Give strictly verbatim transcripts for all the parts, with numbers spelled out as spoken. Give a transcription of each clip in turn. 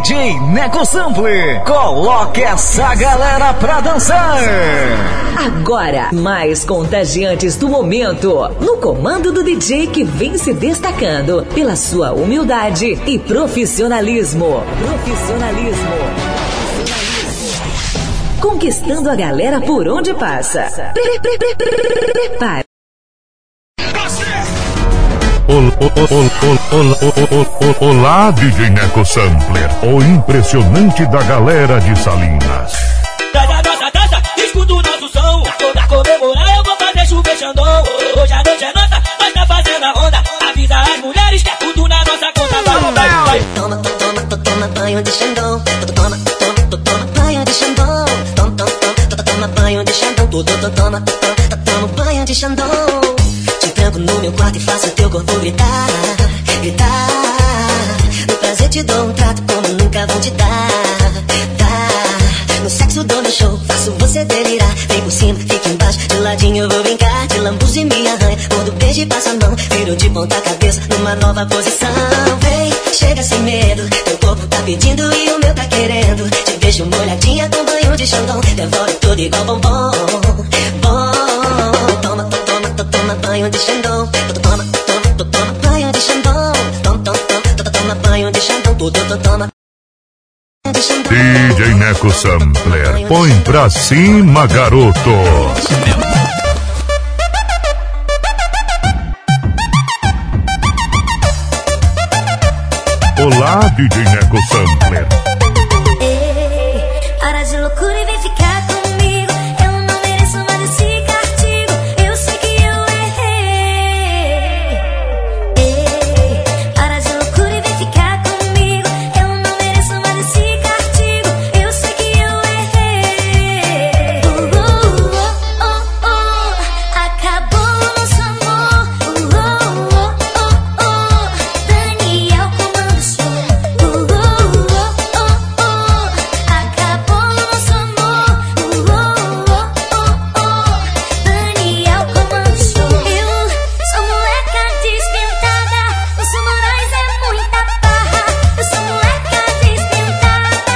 D J Neco Sampler, coloque essa galera pra dançar. Agora, mais contagiantes do momento, no comando do D J que vem se destacando pela sua humildade e profissionalismo. Profissionalismo. Conquistando a galera por onde passa. Pre, pre, pre, pre, prepare. Olá, D J Neco Sampler, o impressionante da galera de Salinas. Dança, dança, dança, escuta o nosso som. Toda comemorar eu vou fazer chover Xandão. Hoje a noite é nossa, nós tá fazendo a onda. Avisa as mulheres que é tudo na nossa conta. Vai, vai, vai. Toma, toma, toma, toma banho de Xandão. Toma, toma, toma banho de Xandão. Toma, toma, toma banho de Xandão. Toma, toma, toma banho de Xandão. Te tranco no meu quarto e faço teu corpo gritar, gritar. No prazer te dou um trato como nunca vou te dar, dar. No sexo dou meu show, faço você delirar. Vem por cima, fica embaixo, de ladinho eu vou brincar. De lambuza e me arranha, quando beijo e passa a mão. Viro de ponta cabeça, numa nova posição. Vem, chega sem medo, teu corpo tá pedindo e o meu tá querendo. Te deixo molhadinha com banho de Xandão. Devolve tudo igual bombom, bom. Toma, toma, toma banho de Xandão. Toma, toma, toma banho de Xandão. Toma, toma, toma banho de Xandão. Tudo, toma. D J Neco Sampler, põe pra cima, garoto. Olá, D J Neco Sampler. Ei, para de loucura e vem ficar comigo. Eu não mereço mais esse castigo. Eu sei que eu errei. Ei, para de loucura e vem ficar comigo. Eu não mereço mais esse castigo. Eu sei que eu errei. Uh, uh, uh, uh, uh. Acabou o nosso amor. Uh, uh, uh, uh, uh. Daniel comanda o show. Uh, uh, uh, uh, uh. Acabou o nosso amor. Uh, uh, uh, uh, uh. Daniel comanda o show. Eu sou moleca despentada. Nosso Moraes é muita farra. Eu sou moleca despentada.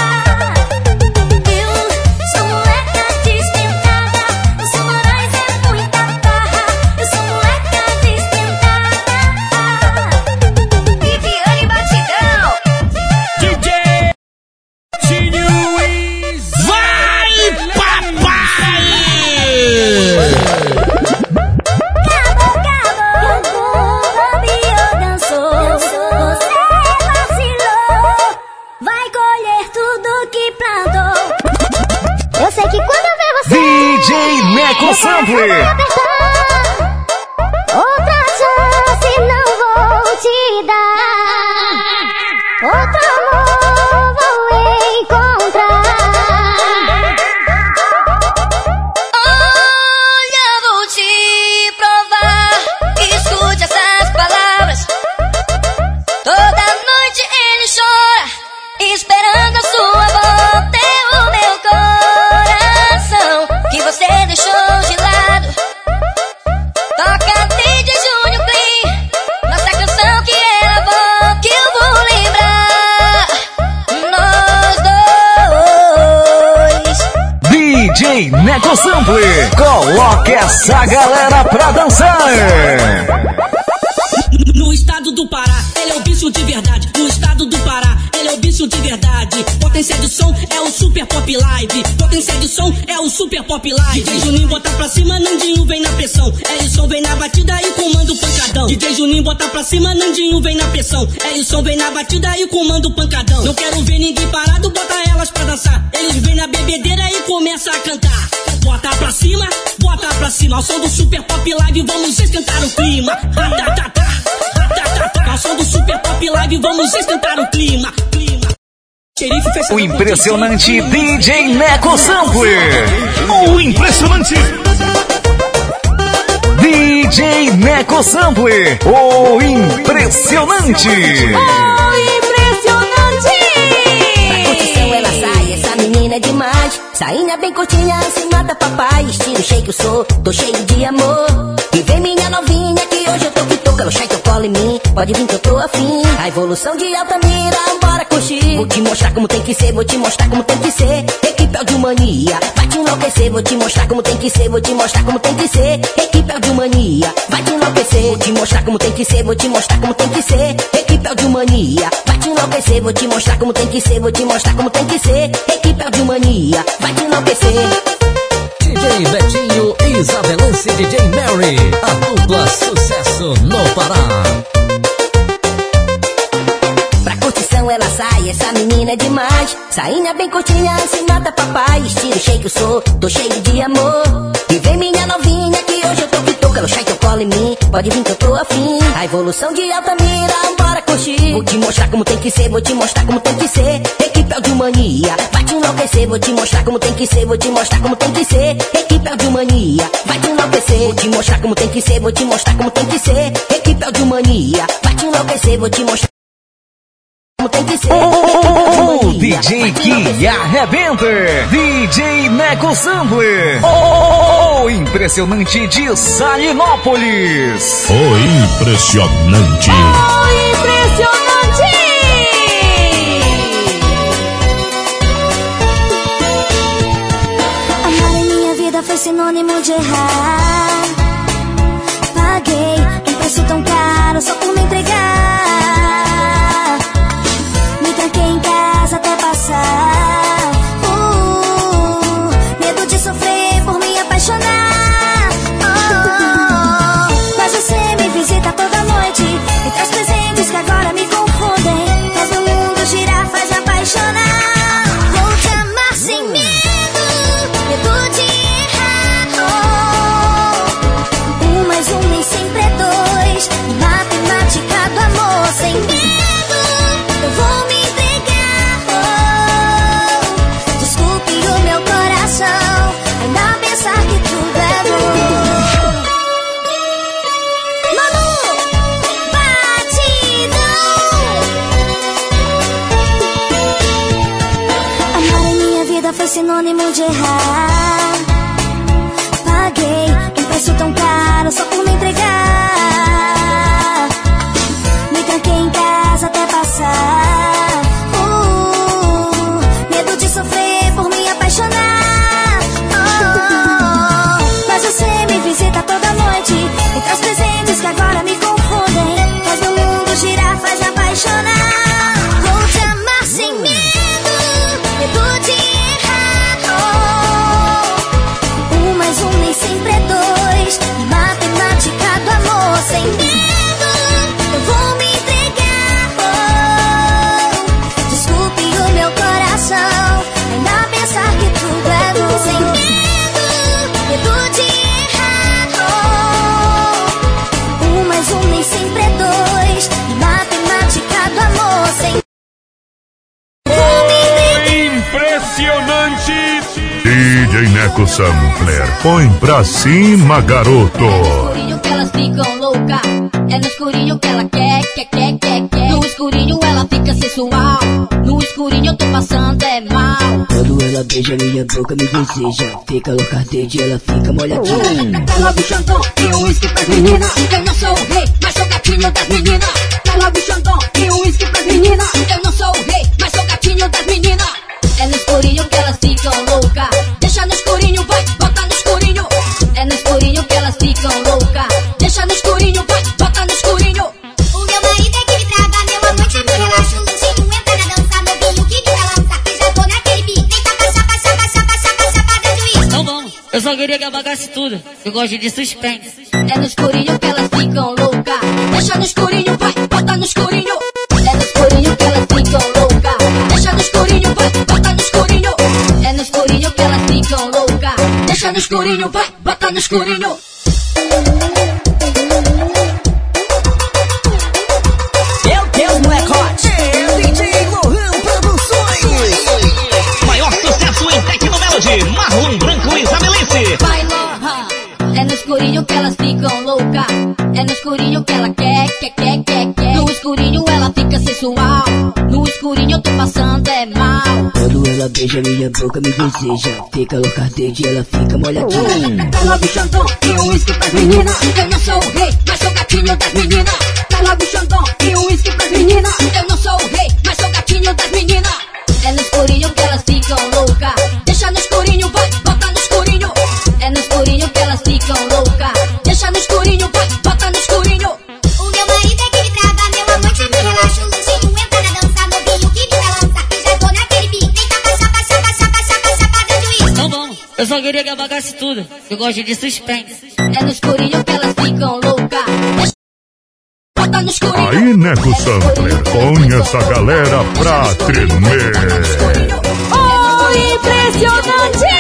Eu sou moleca despentada. Nosso Moraes é muita farra. Eu sou moleca despentada. Viviane Batidão. D J Luiz. Vai, papai! Acabou, acabou. Campeão dançou. Você vacilou. Vai colher tudo que plantou. Eu sei que quando eu ver você, D J Neco Sampler. outra chance não vou te dar. Outro amor vou encontrar. Olha, vou te provar. Escute essas palavras. Toda noite ele chora, esperando a sua volta. É o meu coração que você deixou de lado. Toca D J Júnior Clean, nossa canção que era bom, que eu vou lembrar. Nós dois. D J Neco Sampler, coloque essa galera pra dançar. No estado do Pará, ele é o bicho de verdade. No estado do Pará, ele é o bicho de verdade. Potência de som é o Super Pop Live. Potência de som é o Super Pop Live. D J Juninho bota pra cima, Nandinho vem na pressão. Elison vem na batida e comanda o pancadão. D J Juninho bota pra cima, Nandinho vem na pressão. Elison vem na batida e comanda o pancadão. Não quero ver ninguém parado, bota elas pra dançar. Eles vêm na bebedeira e começa a cantar. Bota pra cima, bota pra cima. Ao som do Super Pop Live, vamos esquentar o clima. Tá, tá, tá, tá. Ao som do Super Pop Live, vamos esquentar o clima, clima. O impressionante D J Neco Sampler. O impressionante D J Neco Sampler. O impressionante. O impressionante. Pra curtição ela sai, essa menina é demais. Sainha bem curtinha, se mata papai. Estilo shake eu sou, tô cheio de amor. E vem minha novinha que hoje eu tô que toca. no chá, então cola em mim. Pode vir que eu tô afim. A evolução de Altamira, bora curtir. Vou te mostrar como tem que ser, vou te mostrar como tem que ser. Equipe Audiomania, vai te enlouquecer. Vou te mostrar como tem que ser, vou te mostrar como tem que ser. Equipe Audiomania, vai te enlouquecer. Vou te mostrar como tem que ser, vou te mostrar como tem que ser. Equipe Audiomania, vai te enlouquecer. Vou te mostrar como tem que ser, vou te mostrar como tem que ser. Equipe Audiomania, vai te enlouquecer. D J Betinho e Isabelense D J Mary, a dupla sucesso no Pará. Pra curtição ela sai, essa menina é demais. Sainha bem curtinha, se mata papai. Estilo shake eu sou, tô cheio de amor. E vem minha novinha que hoje eu tô que toca no chá, então cola em mim. Pode vir que eu tô afim. A evolução de Altamira, bora curtir. Vou te mostrar como tem que ser, vou te mostrar como tem que ser. Equipe Audiomania, vai te enlouquecer. Vou te mostrar como tem que ser, vou te mostrar como tem que ser. Equipe Audiomania, vai te enlouquecer. Vou te mostrar como tem que ser, vou te mostrar como tem que ser. Equipe Audiomania, vai te enlouquecer. Vou te mostrar como tem que ser. O D J que arrebenta, D J Neco Sampler, o impressionante de Salinópolis. O impressionante. O impressionante. Amar em minha vida foi sinônimo de errar. Paguei um preço tão caro só por me entregar. Me tranquei em casa até passar. uh, Medo de sofrer por me apaixonar. oh, Mas você me visita toda noite e traz presentes que agora me confundem. Faz o mundo girar, faz me apaixonar. Vou te amar sem medo, medo de errar. oh, Um mais um nem sempre é dois. Matemática do amor sem medo. Eu vou me entregar. oh, Desculpe o meu coração ainda pensar que tudo é bom. Manu, batidão. Amar em minha vida foi sinônimo de errar. Paguei um preço tão caro só por me entregar. Me tranquei em casa até passar. uh, Medo de sofrer por me apaixonar. oh, Mas você me visita toda noite e traz presentes que agora me confundem. Faz meu mundo girar, faz me apaixonar. Vou te amar sem medo, medo de errar. oh, Um mais um nem sempre é dois. Matemática do amor sem medo. Eu vou me entregar. oh, Desculpe o meu coração ainda pensar que tudo é bom. Sem medo, medo de errar. oh, Um mais um nem sempre é dois. Matemática do amor sem Impressionante. D J Neco Sampler, põe pra cima, garoto. No escurinho que elas ficam louca, é no escurinho que ela quer, quer, quer, quer, quer. No escurinho ela fica sensual, no escurinho eu tô passando é mal. Quando ela beija minha boca me deseja, fica louca desde ela fica molhadinha. Ela o Xandão e o uísque pras meninas. Eu não sou o rei, mas sou gatinho das meninas. Ela o Xandão e o uísque pras meninas. Eu não sou o rei, mas sou gatinho das meninas. É no escurinho que elas ficam louca, deixa no escurinho, vai, bota no escurinho. É no escurinho que elas ficam louca, deixa no escurinho, vai, bota no escurinho. O meu marido é que me traga, meu amante me relaxa. O Luzinho entra na dança, novinho que que balança. Que já tô naquele pique, vem chapa, chapa, chapa, chapa, chapa, chapa da juiz. Então vamos, eu só queria que apagasse tudo, eu gosto de suspense. É no escurinho que elas ficam louca, deixa no escurinho, vai, bota no escurinho. É no escurinho que elas ficam louca, deixa no escurinho, vai, bota no escurinho. É no escurinho que elas ficam louca, deixa no escurinho, vai, bota no escurinho. Meu Deus, moleque hot. É D J Lohan Produções. Maior sucesso em Tecnomelody, Marlon Branco e Isabelense. Vai, Lohan. É no escurinho que elas ficam louca, é no escurinho que ela quer, quer, quer, quer, quer. No escurinho ela fica sensual, no escurinho eu tô passando é mal. Quando ela beija minha boca, me deseja. Fica louca desde ela fica molhadinha. Dá logo Xandão e um uísque pras meninas. Eu não sou o rei, mas sou gatinho das meninas. Dá logo Xandão e um uísque pras meninas. Eu não sou o rei, mas sou gatinho das meninas. É no escurinho que elas ficam louca. Deixa no escurinho, vai, bota no escurinho. É no escurinho que elas ficam louca. Deixa no escurinho, vai, bota no escurinho. O meu marido é que me trava, meu amor, te me relaxa. O luxinho entra na dança, novinho que me balança. Já tô naquele pique, tenta baixar, baixar, baixar, baixar, baixar, pra dentro isso. Então vamos, eu só queria que apagasse tudo. Eu gosto de suspense. É no escurinho que elas ficam louca. Bota no escurinho. Aí, Neco Sampler, põe essa galera pra tremer. Oh, impressionante!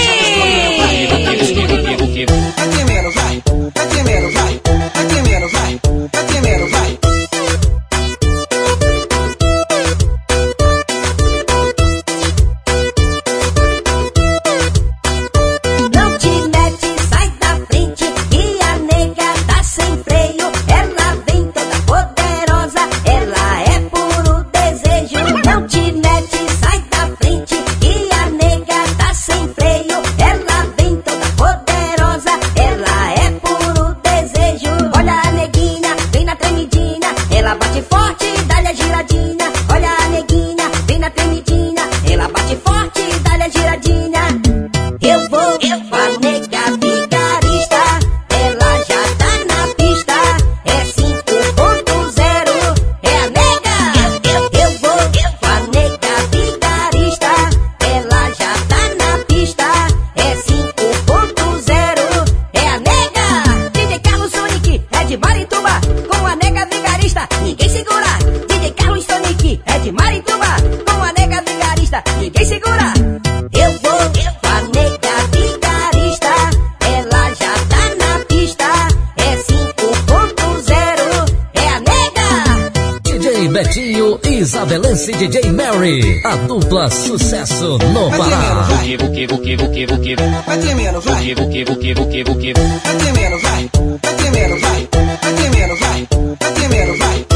Vai tremendo, vai, vai tremendo, vai, vai tremendo, vai, vai tremendo, vai. Não te mete, sai da frente, e a nega tá sem freio. Ela vem toda poderosa, ela é puro desejo. Não te mete, sai da frente, e a nega tá sem freio. Ela vem toda poderosa, ela é puro desejo. Olha a neguinha, vem na tremidinha, ela bate forte, dá-lhe a giradinha. Olha a neguinha, vem na tremidinha, ela bate forte, dá-lhe a giradinha. Eu vou, eu vou, a nega vigarista, ela já tá na pista, é cinco ponto zero, é a nega. Eu, eu, eu vou, eu vou, a nega vigarista, ela já tá na pista, é cinco ponto zero, é a nega. D J Carlos Sonic, é de Marituba, com a nega vigarista, ninguém segura. D J Carlos Sonic, é de Marituba, com a nega vigarista, ninguém segura. Eu vou, eu vou, a nega vigarista, ela já tá na pista, é cinco ponto zero, é a nega. D J Betinho e Isabelense D J Mary, a dupla sucesso no Vai Pará. tremendo, vai, vai tremendo, vai, vai tremendo, vai, vai tremendo, vai, vai tremendo, vai, vai tremendo, vai.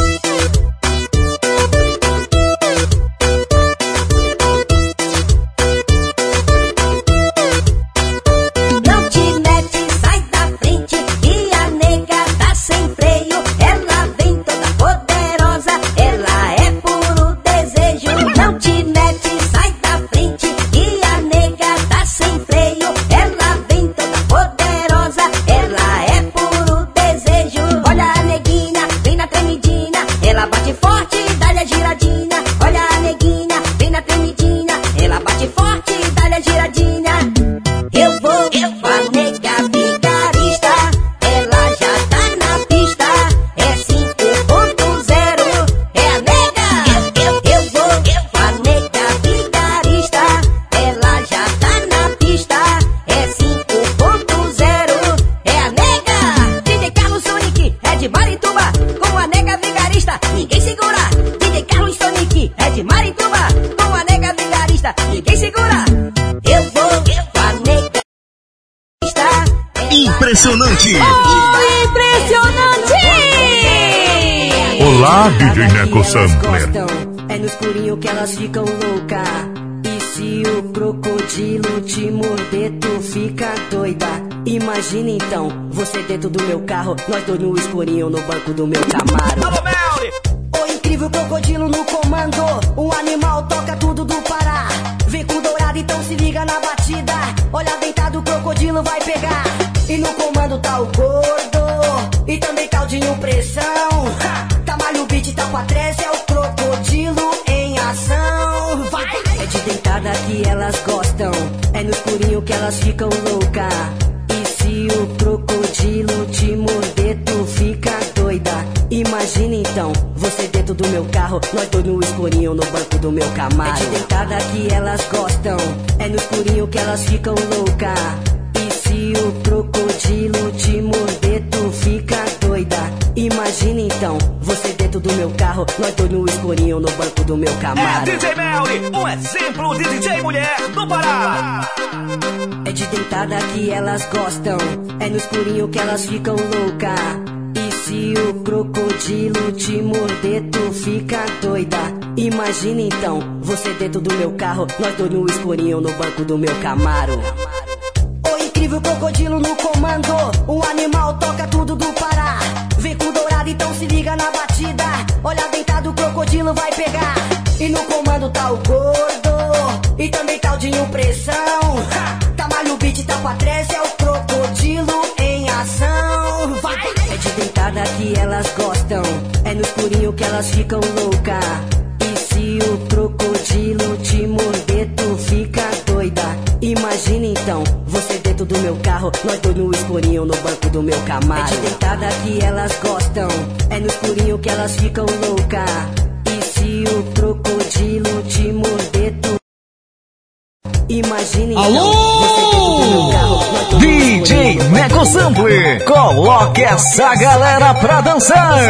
Não te mete, sai da frente, e a nega tá sem freio. Ela vem toda poderosa, ela é puro desejo. Não te mete, sai da frente, e a nega tá sem freio. Ela vem toda poderosa, ela é puro desejo. Olha a neguinha, vem na tremidinha, ela bate forte, dá-lhe a giradinha. Olha a neguinha, vem na tremidinha, ela bate forte, dá-lhe a giradinha. Eu vou, eu vou, a nega vigarista, ela já tá na pista, é cinco ponto zero, é a nega. Eu, eu, eu vou, eu vou, a nega vigarista, ela já tá na pista, é cinco ponto zero, é a nega. D J Carlos Sonic, é de Marituba, com a nega vigarista, ninguém segura. D J Carlos Sonic, é de Marituba, com a nega vigarista, ninguém segura. Eu vou, eu vou, a nega Impressionante! Oh, impressionante! Olá, D J Neco Sampler. É no escurinho que elas ficam louca. E se o crocodilo te morder, tu fica doida. Imagina então, você dentro do meu carro, nós dois no escurinho no banco do meu Camaro. Alô, Melly! O incrível crocodilo no comando, o animal toca tudo do Pará. Vem com dourado, então se liga na batida. Olha deitado, o crocodilo vai pegar. E no comando tá o gordo, e também tá o Dinho Pressão. Ha! Tamalho beat, tá pra trás, é o crocodilo em ação. Vai! É de deitada que elas gostam, é no escurinho que elas ficam louca. E se o crocodilo te morder, tu fica doida. Imagina então, você dentro do meu carro, nós dois no escurinho no banco do meu Camaro. É de deitada que elas gostam, é no escurinho que elas ficam louca. E se o crocodilo te morder, tu fica doida. Imagina então, você dentro do meu carro, nós dois no escurinho no banco do meu Camaro. É D J Melly, um exemplo de D J mulher do Pará. É de deitada que elas gostam, é no escurinho que elas ficam louca. E se o crocodilo te morder, tu fica doida. Imagina então, você dentro do meu carro, nós dois no escurinho no banco do meu Camaro. O incrível crocodilo no comando, o animal toca tudo do Pará. Vem com dourado, então se liga na batida. Olha deitado, o crocodilo vai pegar. E no comando tá o gordo, e também tá o Dinho Pressão. Ha! Tá malho beat, tá pra trás, é o crocodilo em ação. Vai! É de deitada que elas gostam, é no escurinho que elas ficam loucas. Se o crocodilo te morder, tu fica doida. Imagina então, você dentro do meu carro, nós dois no escurinho no banco do meu Camaro. É de deitada que elas gostam, é no escurinho que elas ficam louca. E se o crocodilo te morder, tu... Imagina então, alô? Você dentro do meu carro, nós dois D J Neco Sampler, coloque essa galera pra dançar.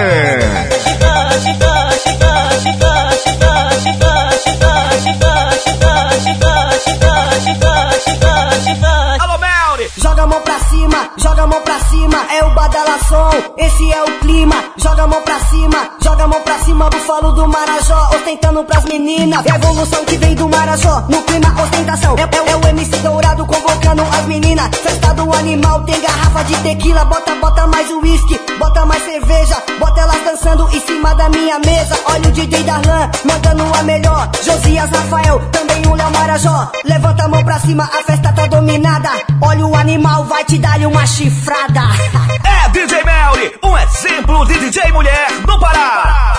Alô, Melri! Joga a mão pra cima, joga a mão pra cima, é o badalação, esse é o clima. Joga a mão pra cima, joga a mão pra cima, bufalo do Marajó, ostentando pras meninas. É a evolução que vem do Marajó, no clima ostentação. É, é, é o M C Dourado convocando as meninas. Festa do animal, tem garrafa de tequila. Bota, bota mais uísque, bota mais cerveja. Bota elas dançando em cima da minha mesa. Olha o D J Darlan, mandando a melhor. Josias Rafael, também o Léo Marajó. Levanta a mão pra cima, a festa tá dominada. Olha o animal, vai te dar uma chifrada. É D J Melri, um exemplo de D J mulher no Pará.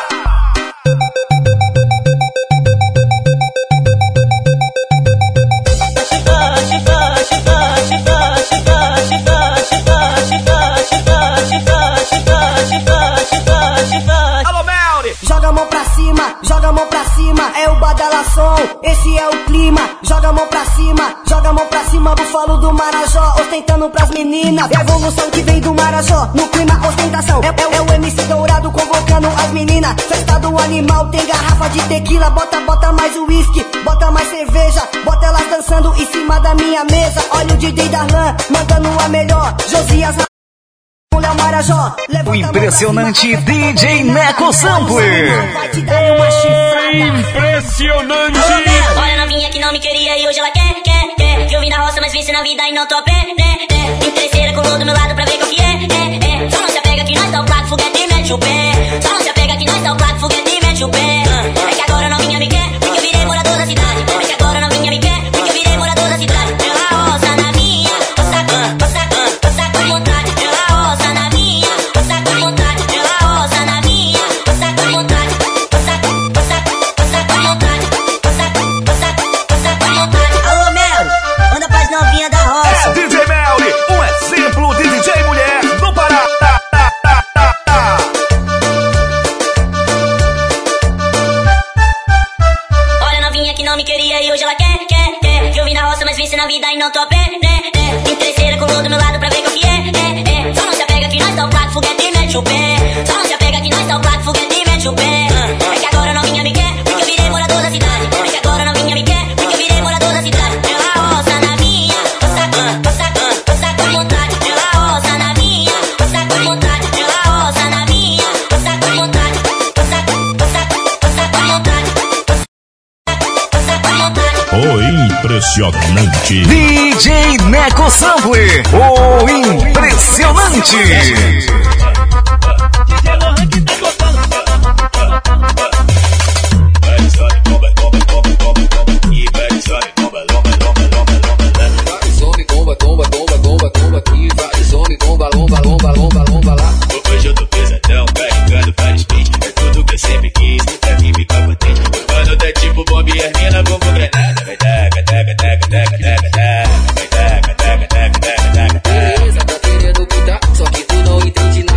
Alô, Melri! Joga a mão pra cima, joga a mão pra cima, é o badalação, esse é o clima. Joga a mão pra cima, joga a mão pra cima, bufalo do Marajó, ostentando pras meninas. É a evolução que vem do Marajó, no clima ostentação. É, é, é o M C Dourado convocando as meninas. Festa do animal, tem garrafa de tequila. Bota, bota mais uísque, bota mais cerveja. Bota elas dançando em cima da minha mesa. Olha o D J Darlan, mandando a melhor. Josias Marajó, o impressionante D J Neco Sampler. Vai te dar uma chifrada. Impressionante. Olha, novinha que não me queria e hoje ela quer, quer, quer. Eu vim da roça, mas venci na vida e não tô a pé, né, né. Interesseira com o do meu lado pra ver qual que é, é, é. Só não se apega que nós dá o placo, foguete e mete o pé. Só não se apega que nós dá o placo, foguete e mete o pé. É que agora novinha me quer, porque eu virei morador da cidade. É que agora novinha me quer, porque eu virei morador da cidade. Pela roça na minha, roça, roça, roça com vontade. Pela roça na minha, roça com vontade. Pela roça na minha, roça com vontade. Roça, roça, roça com vontade. Roça, roça, roça com vontade. Alô, Melri, manda pras novinha da roça. É D J Melri, um exemplo de D J mulher no Pará. Olha, novinha que não me queria e hoje ela quer, quer, quer. Eu vim na roça, mas venci na vida e não tô a pé, né, né. Interesseira com o do meu lado pra ver qual que é, é, é. Só não se apega que nós dá o placo, foguete e mete o pé. Só não se apega que nós dá o placo, foguete e mete o pé. É que agora novinha me quer, porque eu virei morador da cidade. É que agora novinha me quer, porque eu virei morador da cidade. Pela roça na minha, roça, roça, roça com vontade. Pela roça na minha, roça com vontade. Pela roça na minha, roça com vontade. Roça, roça, roça com vontade. Roça com vontade. O impressionante D J Neco Sampler, o impressionante. Some, tomba, tomba, tomba, tomba, tomba aqui. Vai, some, tomba, lomba, lomba, lomba, lomba lá. Hoje eu tô pesadão, carregando vários beats. É tudo que eu sempre quis, muita rima e potente. Mano, tá tipo bomba e as mina como granada. Vai taca, taca, taca, taca, taca, taca. Vai taca, taca, taca, taca, taca, taca. Beleza, tá querendo gritar, só que tu não entende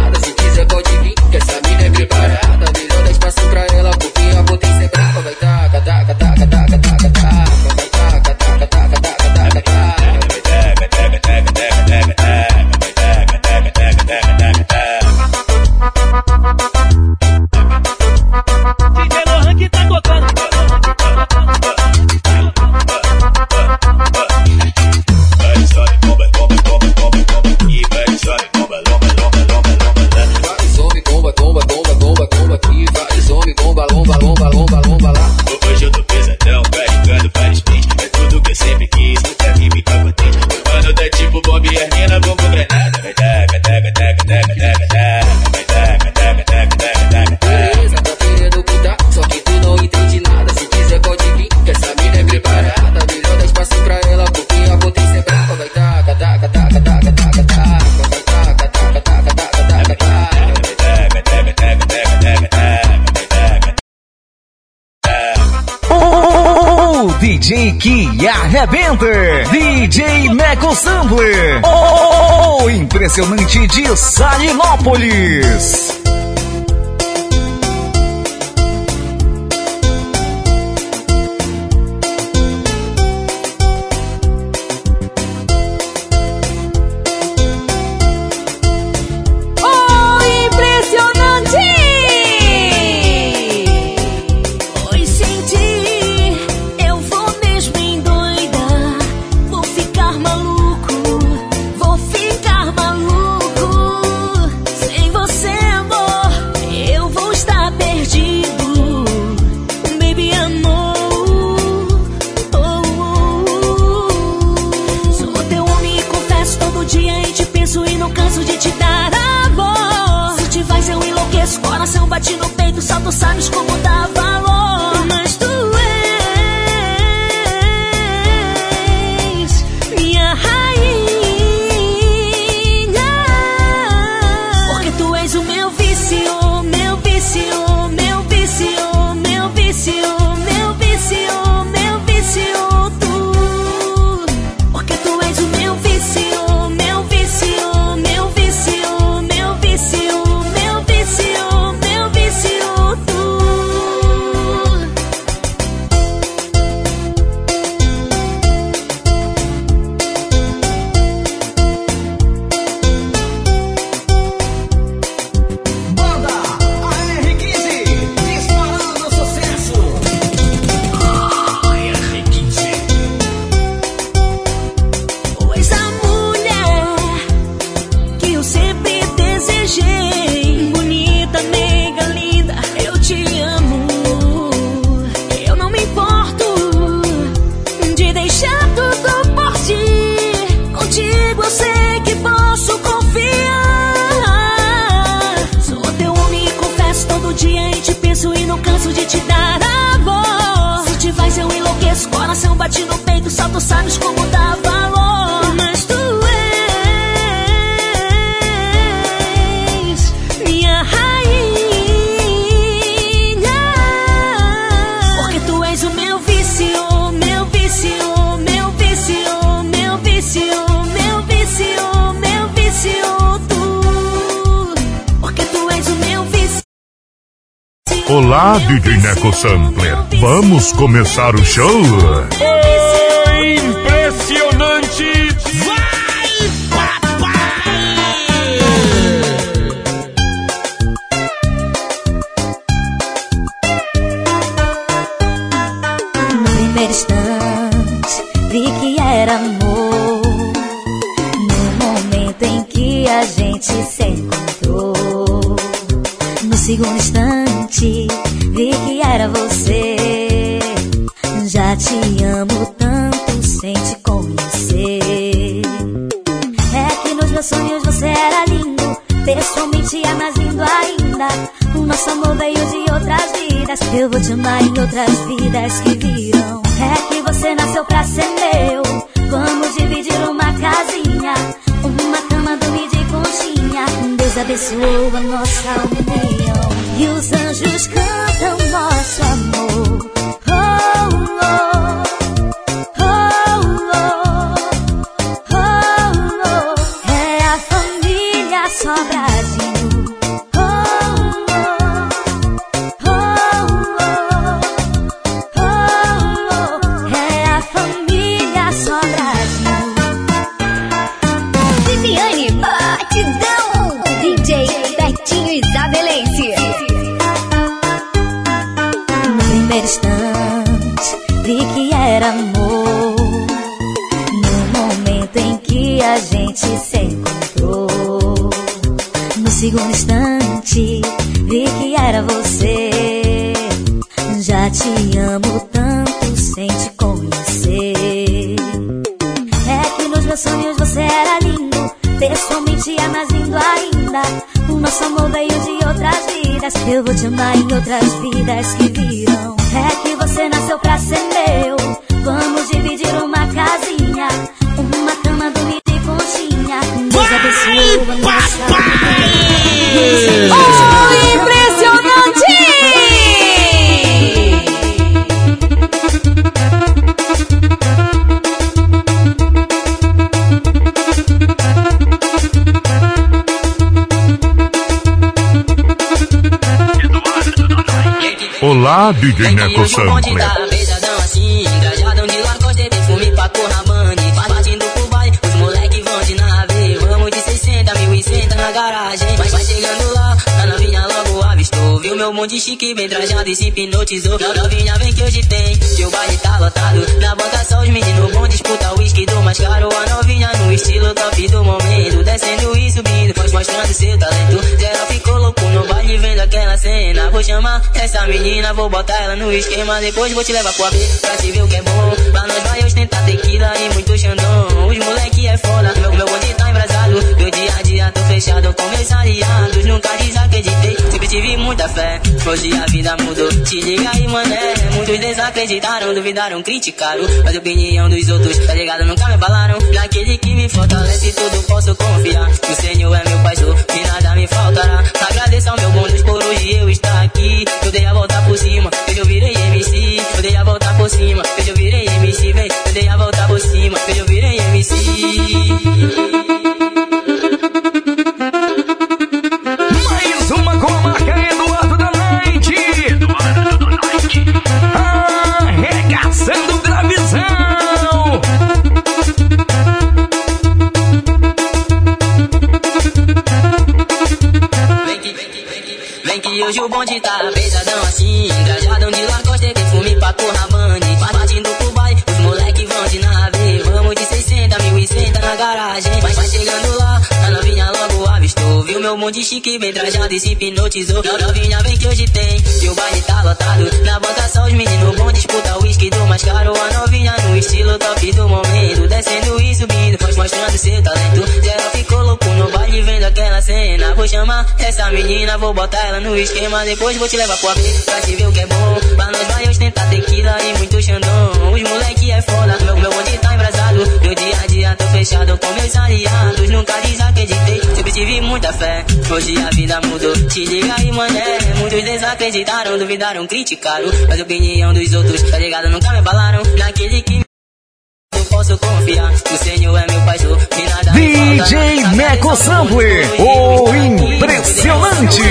que arrebenta. D J Neco Sampler, o impressionante de Salinópolis. Coração bate no peito, só tu sabes como dá valor. Mas tu és minha rainha, porque tu és o meu vício, meu vício, meu vício, meu vício, meu vício, meu vício, tu. Porque tu és o meu vício, meu vício, meu vício, meu vício, meu vício. Coração bate no peito, só tu sabes como dá valor. Mas tu és minha rainha, porque tu és o meu vício, meu vício, meu vício, meu vício, meu vício, meu vício, tu. Porque tu és o meu vício. Olá, D J Neco Sampler. Vamos começar o show? Oh, impressionante! Vai, papai! No primeiro instante, vi que era amor. No momento em que a gente se encontrou. No segundo instante, vi que era você. Já te amo tanto sem te conhecer. É que nos meus sonhos você era lindo, pessoalmente é mais lindo ainda. O nosso amor veio de outras vidas, eu vou te amar em outras vidas que virão. É que você nasceu pra ser meu, vamos dividir uma casinha, uma cama, dormir de conchinha. Deus abençoou a nossa união e os anjos cantam nosso amor. Oh, oh, oh, oh, oh, oh. É a família Sobradinho. Oh, oh, oh, oh, oh, oh. É a família Sobradinho. Viviane Batidão, D J Betinho Isabelense. No primeiro instante, vi que era amor. No momento em que a gente se encontrou. No segundo instante, vi que era você. Já te amo tanto sem te conhecer. É que nos meus sonhos você era lindo, pessoalmente é mais lindo ainda. O nosso amor veio de outras vidas, eu vou te amar em outras vidas que virão. É que você nasceu pra ser meu, vamos dividir uma casinha, uma cama, dormir de conchinha. Deus abençoe a nossa vida. Oh, impressionante! Olá, D J Neco Sampler. Beijadão assim, trajadão de Lacoste, perfume pra Corrabane. Partindo pro baile, os moleque vão de nave. Vamos de seiscentos, mil e cem na garagem. Mas vai chegando lá, a novinha logo avistou. Viu meu monte chique, bem trajado e se hipnotizou. Novinha vem que hoje tem, que o baile tá lotado. Na banca só os meninos bom disputa o whisky do mais caro. A novinha no estilo top do momento, descendo e subindo, pois mostrando seu talento. Geral ficou louco no baile vendo aquela cena. Vou chamar essa menina, vou botar ela no esquema. Depois vou te levar pro A B pra te ver o que é bom. Pra nós vai ostentar tequila e muito xandão. Os moleque é foda, meu, meu bonde tá embrasado. Do dia a dia tô fechado com meus aliados. Nunca desacreditei, sempre tive muita fé. Hoje a vida mudou, te liga aí mané. Muitos desacreditaram, duvidaram, criticaram. Mas a opinião dos outros, tá ligado, nunca me abalaram. Naquele que me fortalece, tudo posso confiar. O Senhor é meu paizão, e nada me faltará. Agradeço ao meu bom Deus por hoje eu estar aqui. Eu dei a volta por cima, hoje eu virei M C. Eu dei a volta por cima, hoje eu virei M C. Vem, eu dei a volta por cima, hoje eu virei M C. Mais uma com a marca Eduardo da Night. Eduardo da Night. Arregaçando gravizão. Vem que hoje o bonde tá pesadão assim. Trajadão de Lacoste, perfume pra Corrabane. Partindo pro baile, os moleque vão de nave. Vamos de seiscentos, mil e cem na garagem. Mas vai chegando lá, a novinha logo avistou. Viu meu monte chique, bem trajado e se hipnotizou. Novinha vem que hoje tem, que o baile tá lotado. Na banca só os meninos bom disputa o whisky do mais caro. A novinha no estilo top do momento, descendo e subindo, pois mostrando seu talento. Geral ficou louco no baile vendo aquela cena. Vou chamar essa menina, vou botar ela no esquema. Depois vou te levar pro A B pra te ver o que é bom. Pra nós vai ostentar tequila e muito xandão. Os moleque é foda, meu, meu bonde tá embrasado. No dia a dia tô fechado com meus aliados. Nunca desacreditei, sempre tive muita fé. Hoje a vida mudou, te liga aí mané. Muitos desacreditaram, duvidaram, criticaram. Mas a opinião dos outros, tá ligado, nunca me abalaram. Naquele que eu posso confiar. O Senhor é meu paizão, e nada me falta. D J Neco Sampler, o impressionante.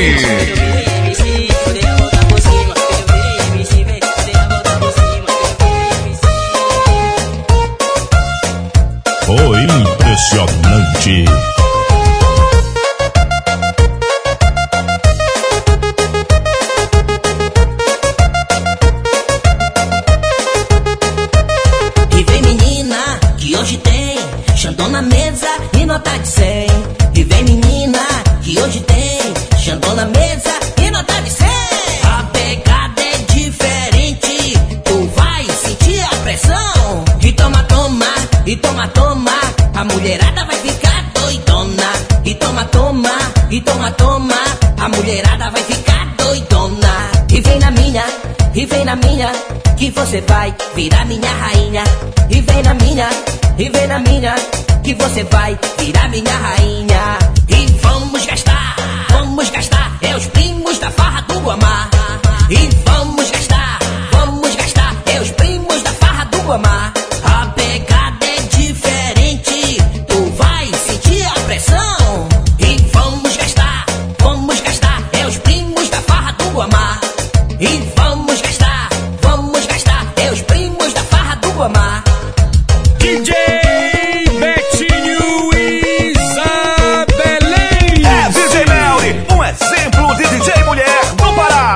O impressionante. E vem menina, que hoje tem xandão na mesa e nota de cem. E vem menina, que hoje tem xandão na mesa e nota de cem. A pegada é diferente, tu vai sentir a pressão. E toma, toma, e toma, toma, a mulherada vai ficar doidona. E toma, toma, e toma, toma, a mulherada vai ficar doidona. E vem na minha, e vem na minha, que você vai virar minha rainha. E vem na minha, e vem na minha, que você vai virar minha rainha. E vamos gastar, vamos gastar, é os primos da farra do Guamá. E vamos gastar, vamos gastar, é os primos da farra do Guamá. A pegada é diferente, tu vai sentir a pressão. E vamos gastar, vamos gastar, é os primos da farra do Guamá. E vamos gastar, vamos gastar, é os primos da farra do Guamá. D J Betinho Isabelense. É D J Melry, um exemplo de D J mulher do Pará.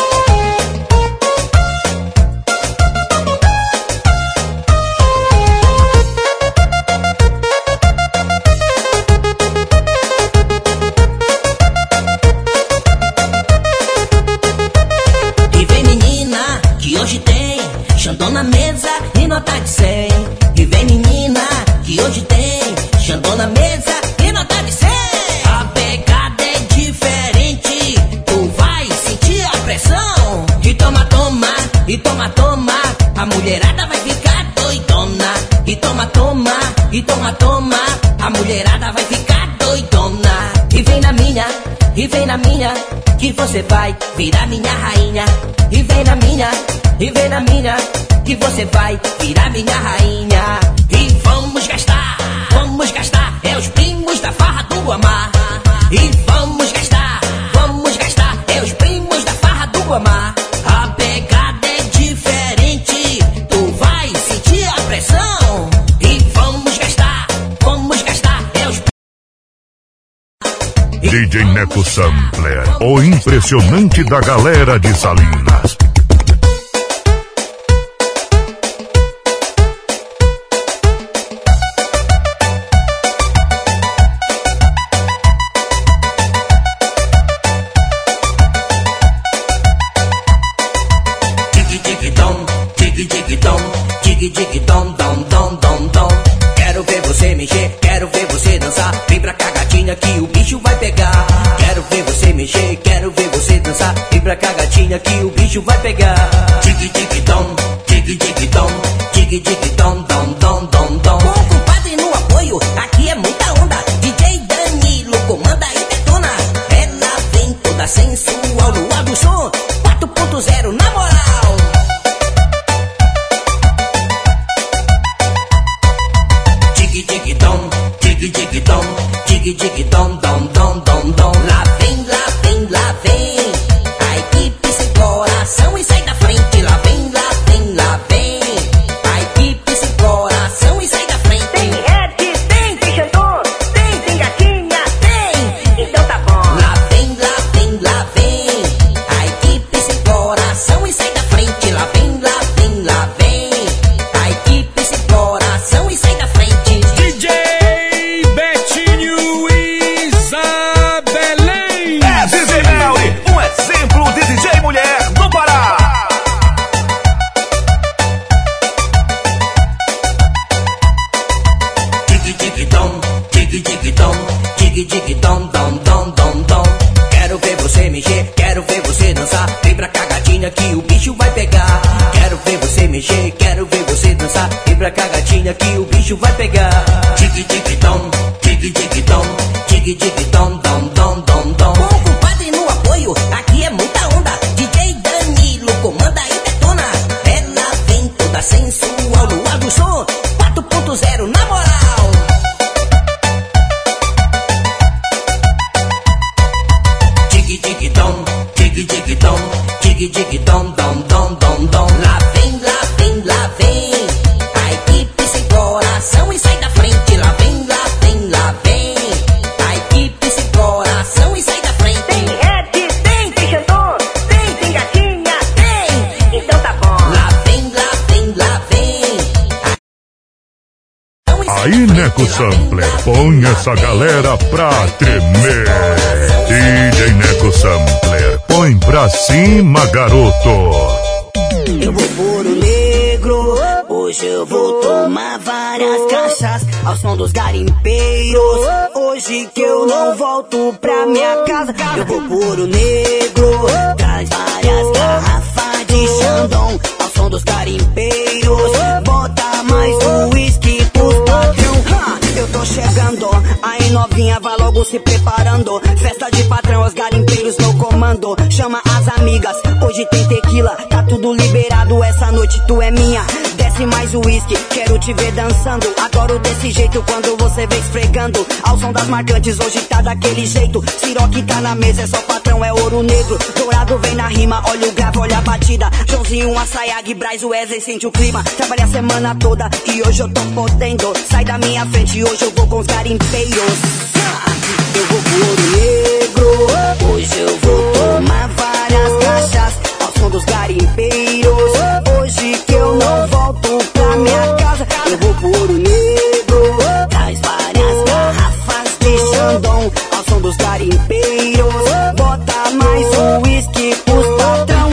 E vem menina, que hoje tem xandão na mesa e nota de cem. E vem menina, que hoje tem xandão na mesa e nota de cem. A pegada é diferente, tu vai sentir a pressão. E toma, toma, e toma, toma, a mulherada vai ficar doidona. E toma, toma, e toma, toma, a mulherada vai ficar doidona. E vem na minha, e vem na minha, que você vai virar minha rainha. E vem na minha, e vem na minha, que você vai virar minha rainha. E vamos gastar, vamos gastar, é os primos da farra do Guamá. E vamos gastar, vamos gastar, é os primos da farra do Guamá. A pegada D J Neco Sampler, o impressionante da galera de Salinas. Quero ver você mexer, quero ver você dançar. Vem pra cá, gatinha, que o bicho vai pegar. Quero ver você mexer, quero ver você dançar. Vem pra cá, gatinha, que o bicho vai pegar. Tic tic tom, tic tic tom, tic tic tom, tom tom tom tom. Com o compadre no apoio, aqui é muita onda. D J Danilo comanda e detona. Ela vem toda sensual no ar do som. quatro ponto zero na moral. Tig tig dom dom dom dom dom. Lá vem, lá vem, lá vem a equipe sem coração e sai da frente. Lá vem, lá vem, lá vem a equipe sem coração e sai da frente. Tem Ed, tem, tem Xandão, tem, tem gatinha, tem, então tá bom. Lá vem, lá vem, lá vem a equipe sem coração e sai da frente. Lá vem, lá vem, lá vem a equipe sem coração e sai da frente. D J Tig dom dom dom dom dom. Quero ver você mexer, quero ver você dançar. Vem pra cá, gatinha, que o bicho vai pegar. Quero ver você mexer, quero ver você dançar. Vem pra cá, gatinha, que o bicho vai pegar. Tig tig dom, tig tig dom, tig tig dom dom dom dom dom. Com o compadre no apoio, aqui é muita onda. D J Danilo comanda e detona. Ela vem toda sensual no ar do som. quatro ponto zero na moral. Tig dom, tig tig dom, tig tig dom dom dom dom dom. Lá vem, lá vem, lá vem a equipe sem coração e sai da frente. Lá vem, lá vem, lá vem a equipe sem coração e sai da frente. Tem Ed, tem, tem Xandão, tem, tem gatinha, tem, então tá bom. Lá vem, lá vem, lá vem. Aí, Neco Sampler, põe essa galera pra tremer. D J Neco Sampler, põe pra cima, garoto. Eu vou por o negro, hoje eu vou tomar várias caixas ao som dos garimpeiros. Hoje que eu não volto pra minha casa, eu vou por o negro, traz várias garrafas de Xandão ao som dos garimpeiros. Bota mais uísque pros patrão. Ha, eu tô chegando, aí novinha vai logo se preparando. Festa de patrão, os garimpeiros no comando. Chama as amigas, hoje tem tequila, tá tudo liberado, essa noite tu é minha. Desce mais uísque, quero te ver dançando. Adoro desse jeito quando você vem esfregando. Ao som das marcantes, hoje tá daquele jeito. Ciroque tá na mesa, é só patrão, é ouro negro. Dourado vem na rima, olha o grave, olha a batida. Joãozinho, Assayag, Braz, Wesley, sente o clima. Trabalhei a semana toda e hoje eu tô podendo. Sai da minha frente, hoje eu vou com os garimpeiros. Eu vou pro ouro negro, hoje eu vou tomar várias caixas ao som dos garimpeiros. Hoje que eu não volto pra minha casa, eu vou pro ouro negro, traz várias garrafas de Xandão ao som dos garimpeiros. Bota mais uísque pros patrão.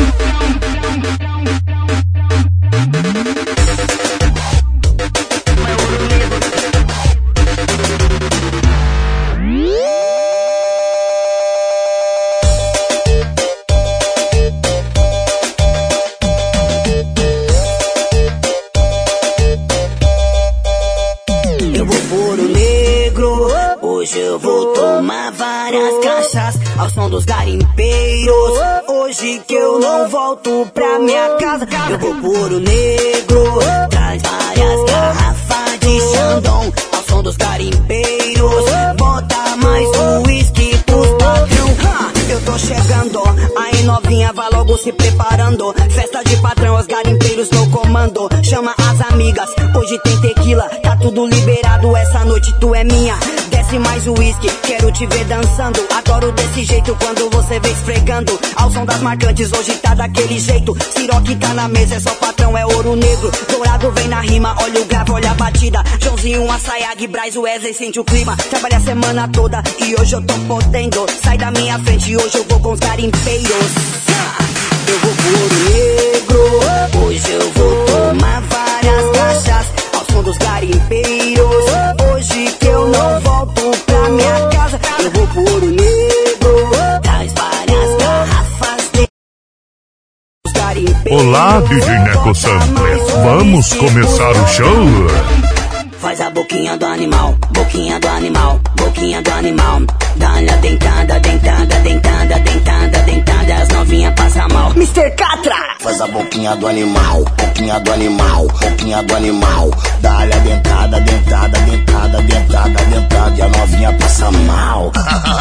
Hoje eu vou tomar várias caixas ao som dos garimpeiros. Hoje que eu não volto pra minha casa, eu vou por o negro, traz várias garrafas de Xandão ao som dos garimpeiros. Bota mais uísque pros patrão. Ha, eu tô chegando, aí novinha vai logo se preparando. Festa de patrão, os garimpeiros no comando. Chama as amigas, hoje tem tequila, tá tudo liberado, essa noite tu é minha. Desce cachaça e mais uísque. Quero te ver dançando, adoro desse jeito quando você vem esfregando. Ao som das marcantes, hoje tá daquele jeito. Siroque tá na mesa, é só patrão, é ouro negro. Dourado vem na rima, olha o grave, olha a batida. Joãozinho, uma Sayag, Braz, Wesley, sente o clima. Trabalhei a semana toda e hoje eu tô podendo. Sai da minha frente, hoje eu vou com os garimpeiros. Eu vou pro ouro negro, hoje eu vou tomar várias cachaças ao som dos garimpeiros. Hoje que eu não volto pra minha casa, eu vou pro ouro negro, traz várias garrafas de os garimpeiros. Olá, D J Neco Sampler, vamos começar o show? Faz a boquinha do animal, boquinha do animal, boquinha do animal. Dá-lhe a dentada, dentada, dentada, dentada, dentada. As novinhas passam mal. mister Catra! Faz a boquinha do animal, boquinha do animal, boquinha do animal. Dá-lhe a dentada, dentada, dentada, dentada, dentada. E a novinha passa mal.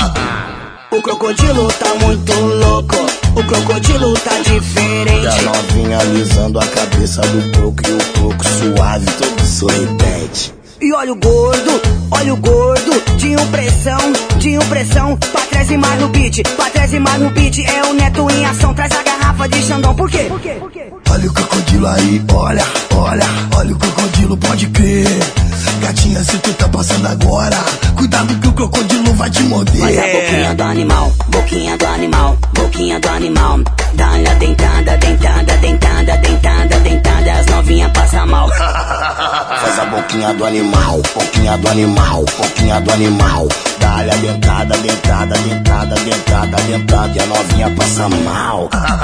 O crocodilo tá muito louco, o crocodilo tá diferente. E a novinha alisando a cabeça do coco e o coco suave, todo sorridente. E olha o gordo, olha o gordo, de impressão, de impressão. Pra trás e mais no beat, pra trás e mais no beat. É o Neto em ação, traz a garrafa de Xandão. Por quê? Por quê? Por quê? Olha o crocodilo aí, olha, olha, olha o crocodilo, pode crer. Gatinha, se tu tá passando agora, cuidado que o crocodilo vai te morder. Faz a boquinha do animal, boquinha do animal, boquinha do animal. Dá-lhe a dentada, dentada, dentada, dentada, dentada. As novinhas passam mal. Faz a boquinha do animal, boquinha do animal, boquinha do animal. Dá-lhe a dentada, dentada, dentada, dentada, dentada. E a novinha passa mal.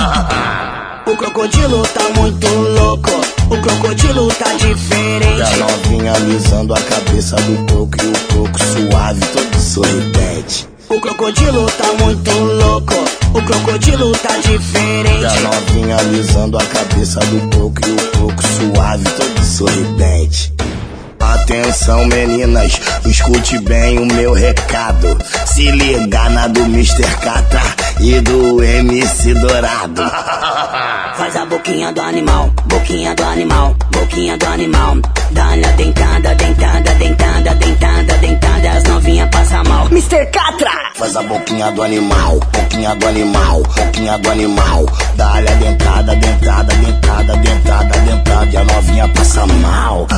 O crocodilo tá muito louco, o crocodilo tá diferente. E a novinha alisando a cabeça do coco e o coco suave, todo sorridente. O crocodilo tá muito louco, o crocodilo tá diferente. E a novinha alisando a cabeça do coco e o coco suave, todo sorridente. Atenção meninas, escute bem o meu recado. Se liga na do mister Catra e do M C Dourado. Faz a boquinha do animal, boquinha do animal, boquinha do animal. Dá-lhe a dentada, dentada, dentada, dentada, dentada. As novinhas passam mal. mister Catra! Faz a boquinha do animal, boquinha do animal, boquinha do animal. Dá-lhe a dentada, dentada, dentada, dentada, dentada. E a novinha passa mal.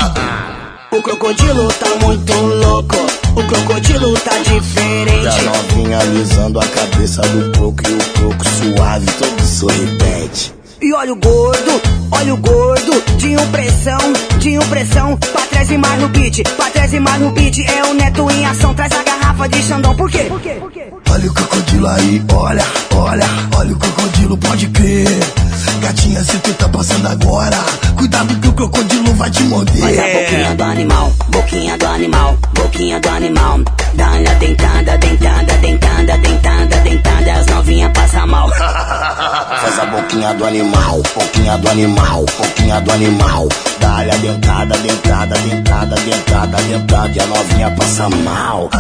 O crocodilo tá muito louco, o crocodilo tá diferente. E a novinha alisando a cabeça do coco e o coco suave, todo sorridente. E olha o gordo, olha o gordo, de impressão, de impressão. Pra trás e mais no beat, pra trás e mais no beat. É o Neto em ação, traz a garrafa de Xandão. Por quê? Por quê? Por quê? Olha o crocodilo aí, olha, olha, olha o crocodilo, pode crer. Gatinha, se tu tá passando agora, cuidado que o crocodilo vai te morder. Faz a boquinha do animal, boquinha do animal, boquinha do animal. Dá-lhe a dentada, dentada, dentada, dentada, dentada. As novinhas passam mal. Faz a boquinha do animal, boquinha do animal, boquinha do animal. Dá-lhe a dentada, dentada, dentada, dentada, dentada. E a novinha passa mal.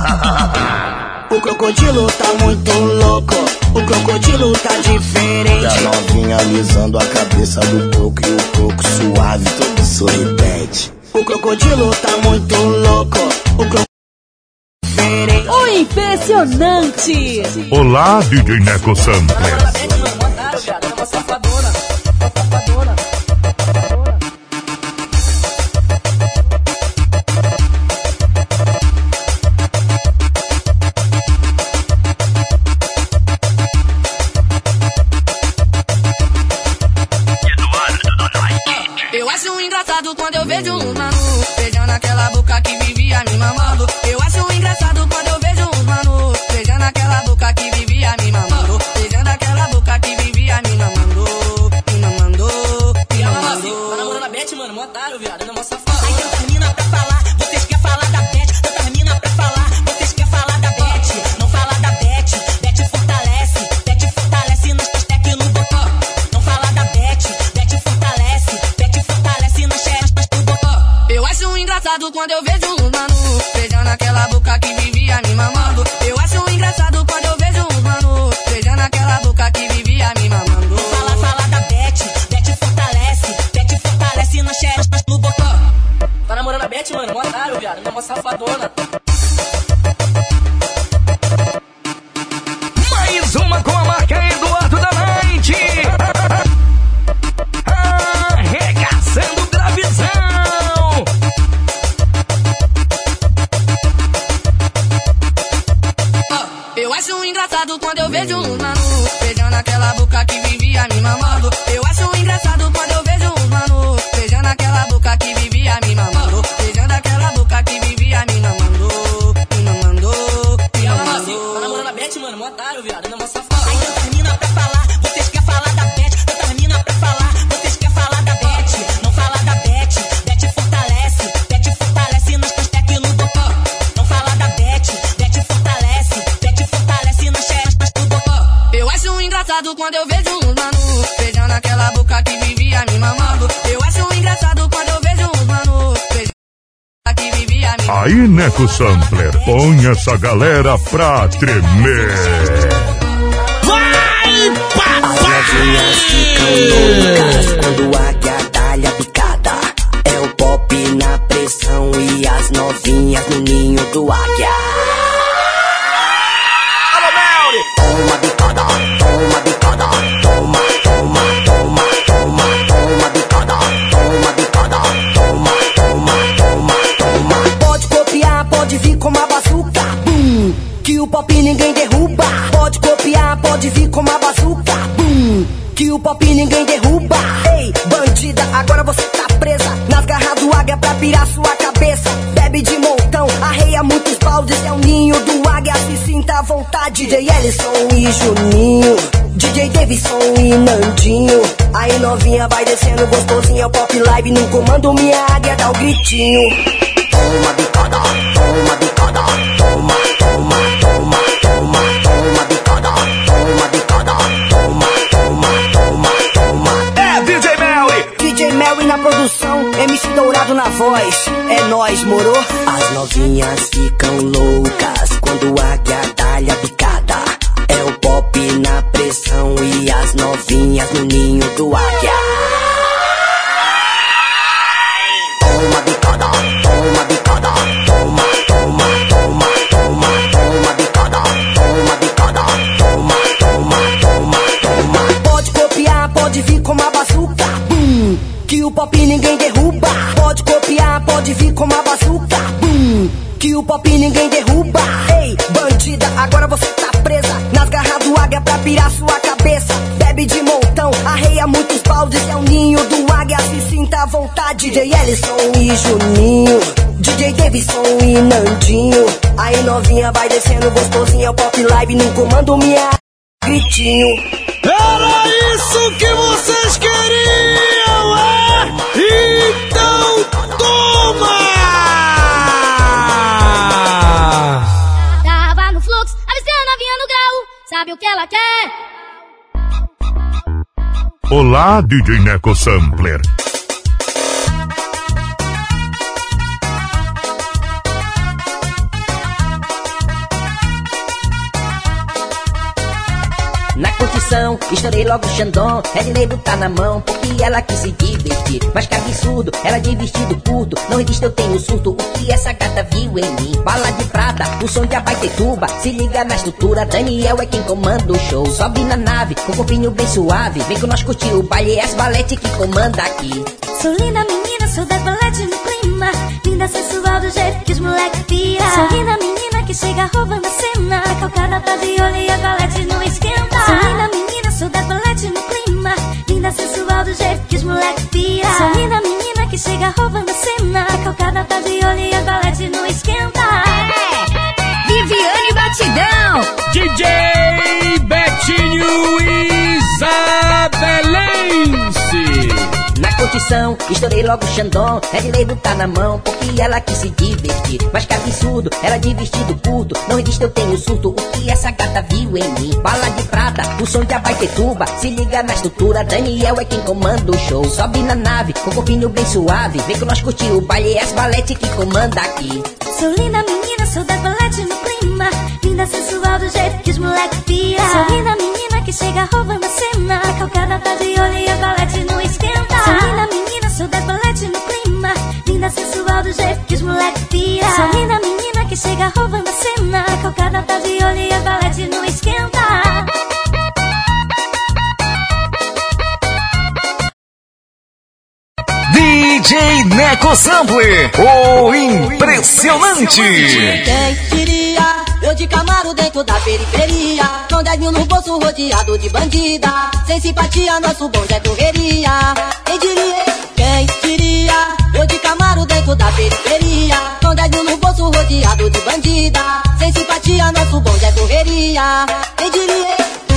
O crocodilo tá muito louco, o crocodilo tá diferente. E a novinha alisando a cabeça do coco e o coco suave, todo sorridente. O crocodilo tá muito louco, o crocodilo diferente. O impressionante. Olá, D J Neco Sampler. Quando eu vejo um mano beijando aquela boca que vivia me mamando. Eu acho engraçado quando eu vejo um mano beijando aquela boca que vivia me mamando. Beijando aquela boca que vivia me mamando. Me mamando, me mamando. Tá namorando a Beth, mano, mó otário, viado, não é mó safado. Aí tantas mina pra falar, vocês querem falar da Beth. Tantas mina pra falar, vocês querem falar da Beth. Não fala da Beth, Beth fortalece. Beth fortalece nas testas e no botó. Não fala da Beth, Beth fortalece. Beth fortalece nas testas. Eu acho engraçado quando eu vejo um mano beijando aquela boca que vivia me mamando. Eu acho engraçado quando eu vejo um mano beijando aquela boca que vivia me mamando. Fala, fala da Beth, Beth fortalece. Beth fortalece nas testas no botó. Tá namorando a Beth, mano, mó otário, viado, não é mó safadona. engraçado quando eu vejo um mano beijando aquela boca que vivia me mamando. Eu acho engraçado quando eu vejo um mano beijando aquela boca que vivia me mamando. Beijando aquela boca que vivia me mamando. Me mamando, me mamando. Tá namorando a Beth, mano, mó otário, viado. Ainda mó safado. Aí eu termina pra falar, vocês querem falar da Beth. Eu termina pra falar, vocês querem falar da Beth. Não fala da Beth, Beth fortalece. Beth fortalece nas hashtag no botó. Não fala da Beth, Beth fortalece. Beth fortalece nas hashtag no botó. Eu acho engraçado quando eu vejo um mano beijando aquela boca que vivia me mamando. Eu acho engraçado quando eu vejo um mano beijando que vivia me mamando. Aí, Neco Sampler, põe essa galera pra tremer. Vai, papai! As novinhas ficam loucas quando a águia dá-lhe a picada. É o pop na pressão e as novinhas no ninho do águia. Alô, Melry! Toma bicada, toma bicada, toma, toma, toma, toma, toma bicada, toma bicada, toma, toma, toma, toma. Pode copiar, pode vir com uma bazuca, bum, que o pop ninguém derruba. Pode copiar, pode vir com uma bazuca, bum, que o pop ninguém derruba. Ei, bandida, agora você tá presa nas garras do águia pra pirar sua cabeça. Bebe de montão, arreia muitos baldes, é o ninho do águia, se sinta à vontade. D J Ellison e Juninho, D J Davidson e Nandinho. Aí novinha vai descendo gostosinha, o pop live no comando, minha águia dá o gritinho. Toma bicada, toma bicada, toma, toma, toma, toma, toma bicada, toma bicada, toma, toma, toma, toma. É D J Melry! D J Melry na produção, M C Dourado na voz. É nóis, moro? As novinhas ficam loucas quando a águia dá-lhe a picada. É o pop na pressão e as novinhas no ninho do águia. Toma bicada, toma bicada, toma, toma, toma, toma, toma bicada, toma bicada, toma, toma, toma, toma. Pode copiar, pode vir com uma bazuca, bum, que o pop ninguém derruba. Pode copiar, pode vir com uma bazuca, bum, que o pop ninguém derruba. Ei, bandida, agora você tá presa nas garras do águia pra pirar sua cabeça. Bebe de montão, arreia muitos baldes, é o ninho do águia, se sinta à vontade. D J Ellison e Juninho, D J Davidson e Nandinho. Aí novinha vai descendo gostosinha, o pop live no comando, minha gritinho. Era isso que vocês queriam, é? Então toma! Tava no fluxo, avistei a novinha no grau. Sabe o que ela quer? Olá, D J Neco Sampler. Na curtição, estourei logo o Xandão. Red Label tá na mão, porque ela quis se divertir. Mas que absurdo, ela de vestido curto. Não resiste, eu tenho surto, o que essa gata viu em mim? Bala de prata, o som de Abaetetuba. Se liga na estrutura, Daniel é quem comanda o show. Sobe na nave, com o corpinho bem suave. Vem com nós curtir o baile, é as balete que comanda aqui. Sou linda menina, sou das balete no clima. Linda, sensual do jeito que os moleque pira. Sou linda menina que chega roubando a cena. A calcada tá de olho e a balete não esquenta. Sou linda menina, sou das balete no clima. Linda, sensual do jeito que os moleque pira. Sou linda menina que chega roubando a cena. A calcada tá de olho e a balete não esquenta. É, Viviane Batidão, D J Betinho Isabelense. Na curtição, estourei logo o Xandão. Red Label tá na mão, porque ela quis se divertir. Mas que absurdo, ela de vestido curto. Não resiste, eu tenho surto, o que essa gata viu em mim? Bala de prata, o som de Abaetetuba. Se liga na estrutura, Daniel é quem comanda o show. Sobe na nave, com o corpinho bem suave. Vem com nós curtir o baile, é as balete que comanda aqui. Sou linda menina, sou das balete no clima. Linda, sensual do jeito que os moleque pira. Sou linda menina que chega roubando a cena. A calcada tá de olho e a balete não esquenta. Sou linda menina, sou das balete no clima. Linda, sensual do jeito que os moleque pira. Sou linda menina que chega roubando a cena. A calcada tá de olho e a balete não esquenta. D J Neco Sampler, o impressionante. Quem diria, eu de Camaro dentro da periferia, com dez mil no bolso rodeado de bandida. Sem simpatia, nosso bonde é correria. Quem diria, quem diria? Eu de Camaro dentro da periferia, com dez mil no bolso rodeado de bandida. Sem simpatia, nosso bonde é correria. Quem diria?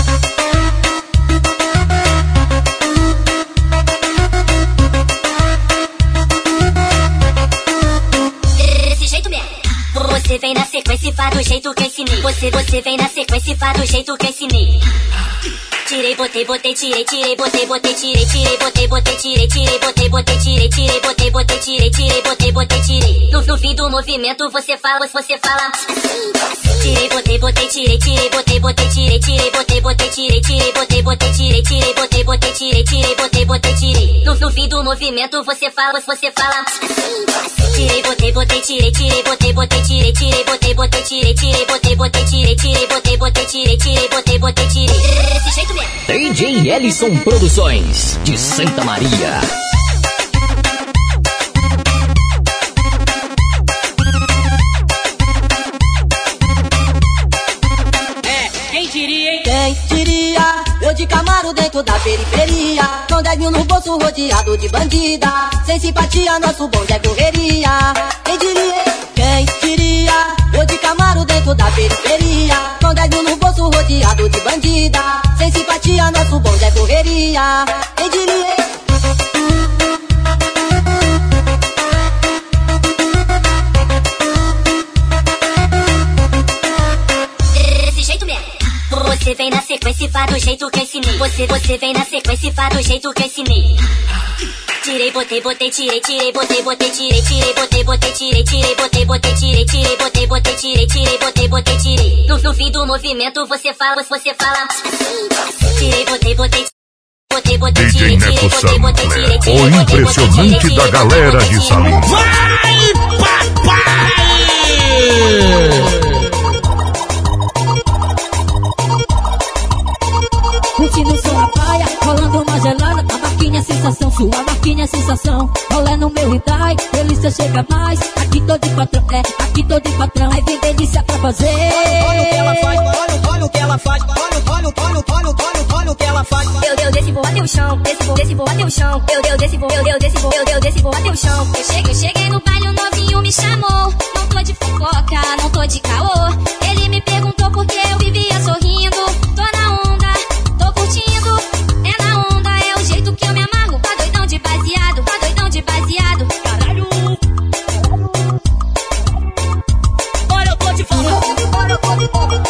Você vem na sequência e faz do jeito que eu ensinei. Você, você vem na sequência e faz do jeito que eu ensinei. Tirei, botei, botei, tirei, tirei, botei, botei, tirei, tirei, botei, botei, tirei, tirei, botei, botei, tirei, tirei, botei, botei, tirei, tirei, botei, botei, tirei. No, no fim do movimento você fala, você fala. Tirei, botei, botei, tirei, tirei, botei, botei, tirei, tirei, botei, botei, tirei, tirei, botei, botei, tirei, tirei, botei, botei, tirei, tirei, botei, botei, tirei. No, no fim do movimento você fala, você fala. Tirei, botei, botei, tirei, tirei, botei, botei, tirei, tirei, botei, botei, tirei, tirei, botei, botei, tirei, tirei, botei, botei, tirei, tirei, botei, botei, tirei. Desse jeito mesmo. D J Ellison Produções, de Santa Maria. É, quem diria, hein? Quem diria? Eu de Camaro dentro da periferia, com dez mil no bolso rodeado de bandida. Sem simpatia, nosso bonde é correria. Quem diria? Quem diria? Eu de Camaro dentro da periferia, com dez mil no bolso rodeado de bandida. Sem simpatia, nosso bonde é correria. Quem diria? Desse jeito mesmo. Você vem na sequência e faz do jeito que eu ensinei. Você, você vem na sequência e faz do jeito que eu ensinei. Tirei, botei, botei, tirei, tirei, botei, botei, tirei, tirei, botei, botei, tirei, tirei, botei, botei, tirei, tirei, botei, botei, tirei, tirei, botei, botei, tirei. No, no fim do movimento você fala, você fala. Tirei, botei, botei, botei, botei, D J tirei, Neco tirei, botei, botei, tirei, Sampler, tirei, o botei, botei, impressionante tirei, da tirei, galera botei, de botei, Salim. Vai, papai! Curtindo som na praia, rolando uma gelada. A marquinha é sensação, sua marquinha é sensação. Rolê no meu Hyundai, delícia chega mais. Aqui tô de patrão, é, aqui tô de patrão. Aí vem delícia pra fazer. Olha o que ela faz, olha, olha o que ela faz. Olha, olha, olha, olha, olha, olha, olha o que ela faz. Eu, eu desci, vou até o chão, desci, vou, desci, vou até o chão. Eu, eu desci, vou, eu, eu desci, vou, eu, eu desci, vou até o chão. Eu cheguei, eu cheguei no baile, o novinho me chamou. Não tô de fofoca, não tô de caô. Ele me perguntou por que eu vivia sorrindo. Tô na onda, tô curtindo. É na onda, é o jeito que eu me amarro. Tá doidão de baseado, tá doidão de baseado. Caralho. Olha, eu tô de fofoca. Olha, eu tô de fofoca.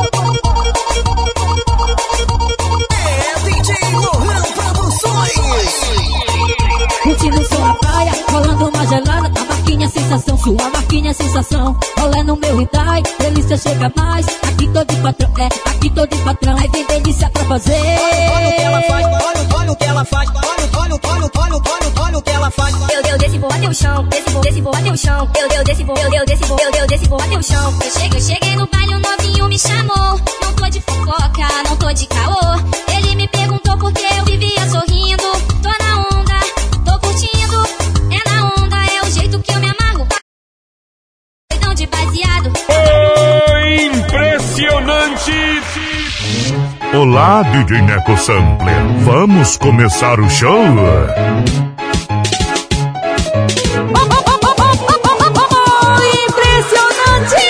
Curtindo som na praia, rolando uma gelada. A marquinha é sensação, sua marquinha é sensação. Rolê no meu Hyundai, delícia chega mais. Aqui tô de patrão, é, aqui tô de patrão. Aí vem delícia pra fazer. Olha, olha o que ela faz, olha, olha o que ela faz. Olha, olha, olha, olha, olha, olha o que ela faz. Eu, eu desci, vou até o chão, desci, vou, desci, vou até o chão. Eu, eu desci, vou, eu, eu desci, vou, eu, eu desci, vou até o chão. Eu cheguei, eu cheguei no baile, o novinho me chamou. Não tô de fofoca, não tô de caô. Ele me perguntou por que eu vivia sorrindo. Tô na onda, tô curtindo. É na onda, é o jeito que eu me amarro. Doidão de baseado. Oh, impressionante! Olá, D J Neco Sampler. Vamos começar o show? Impressionante!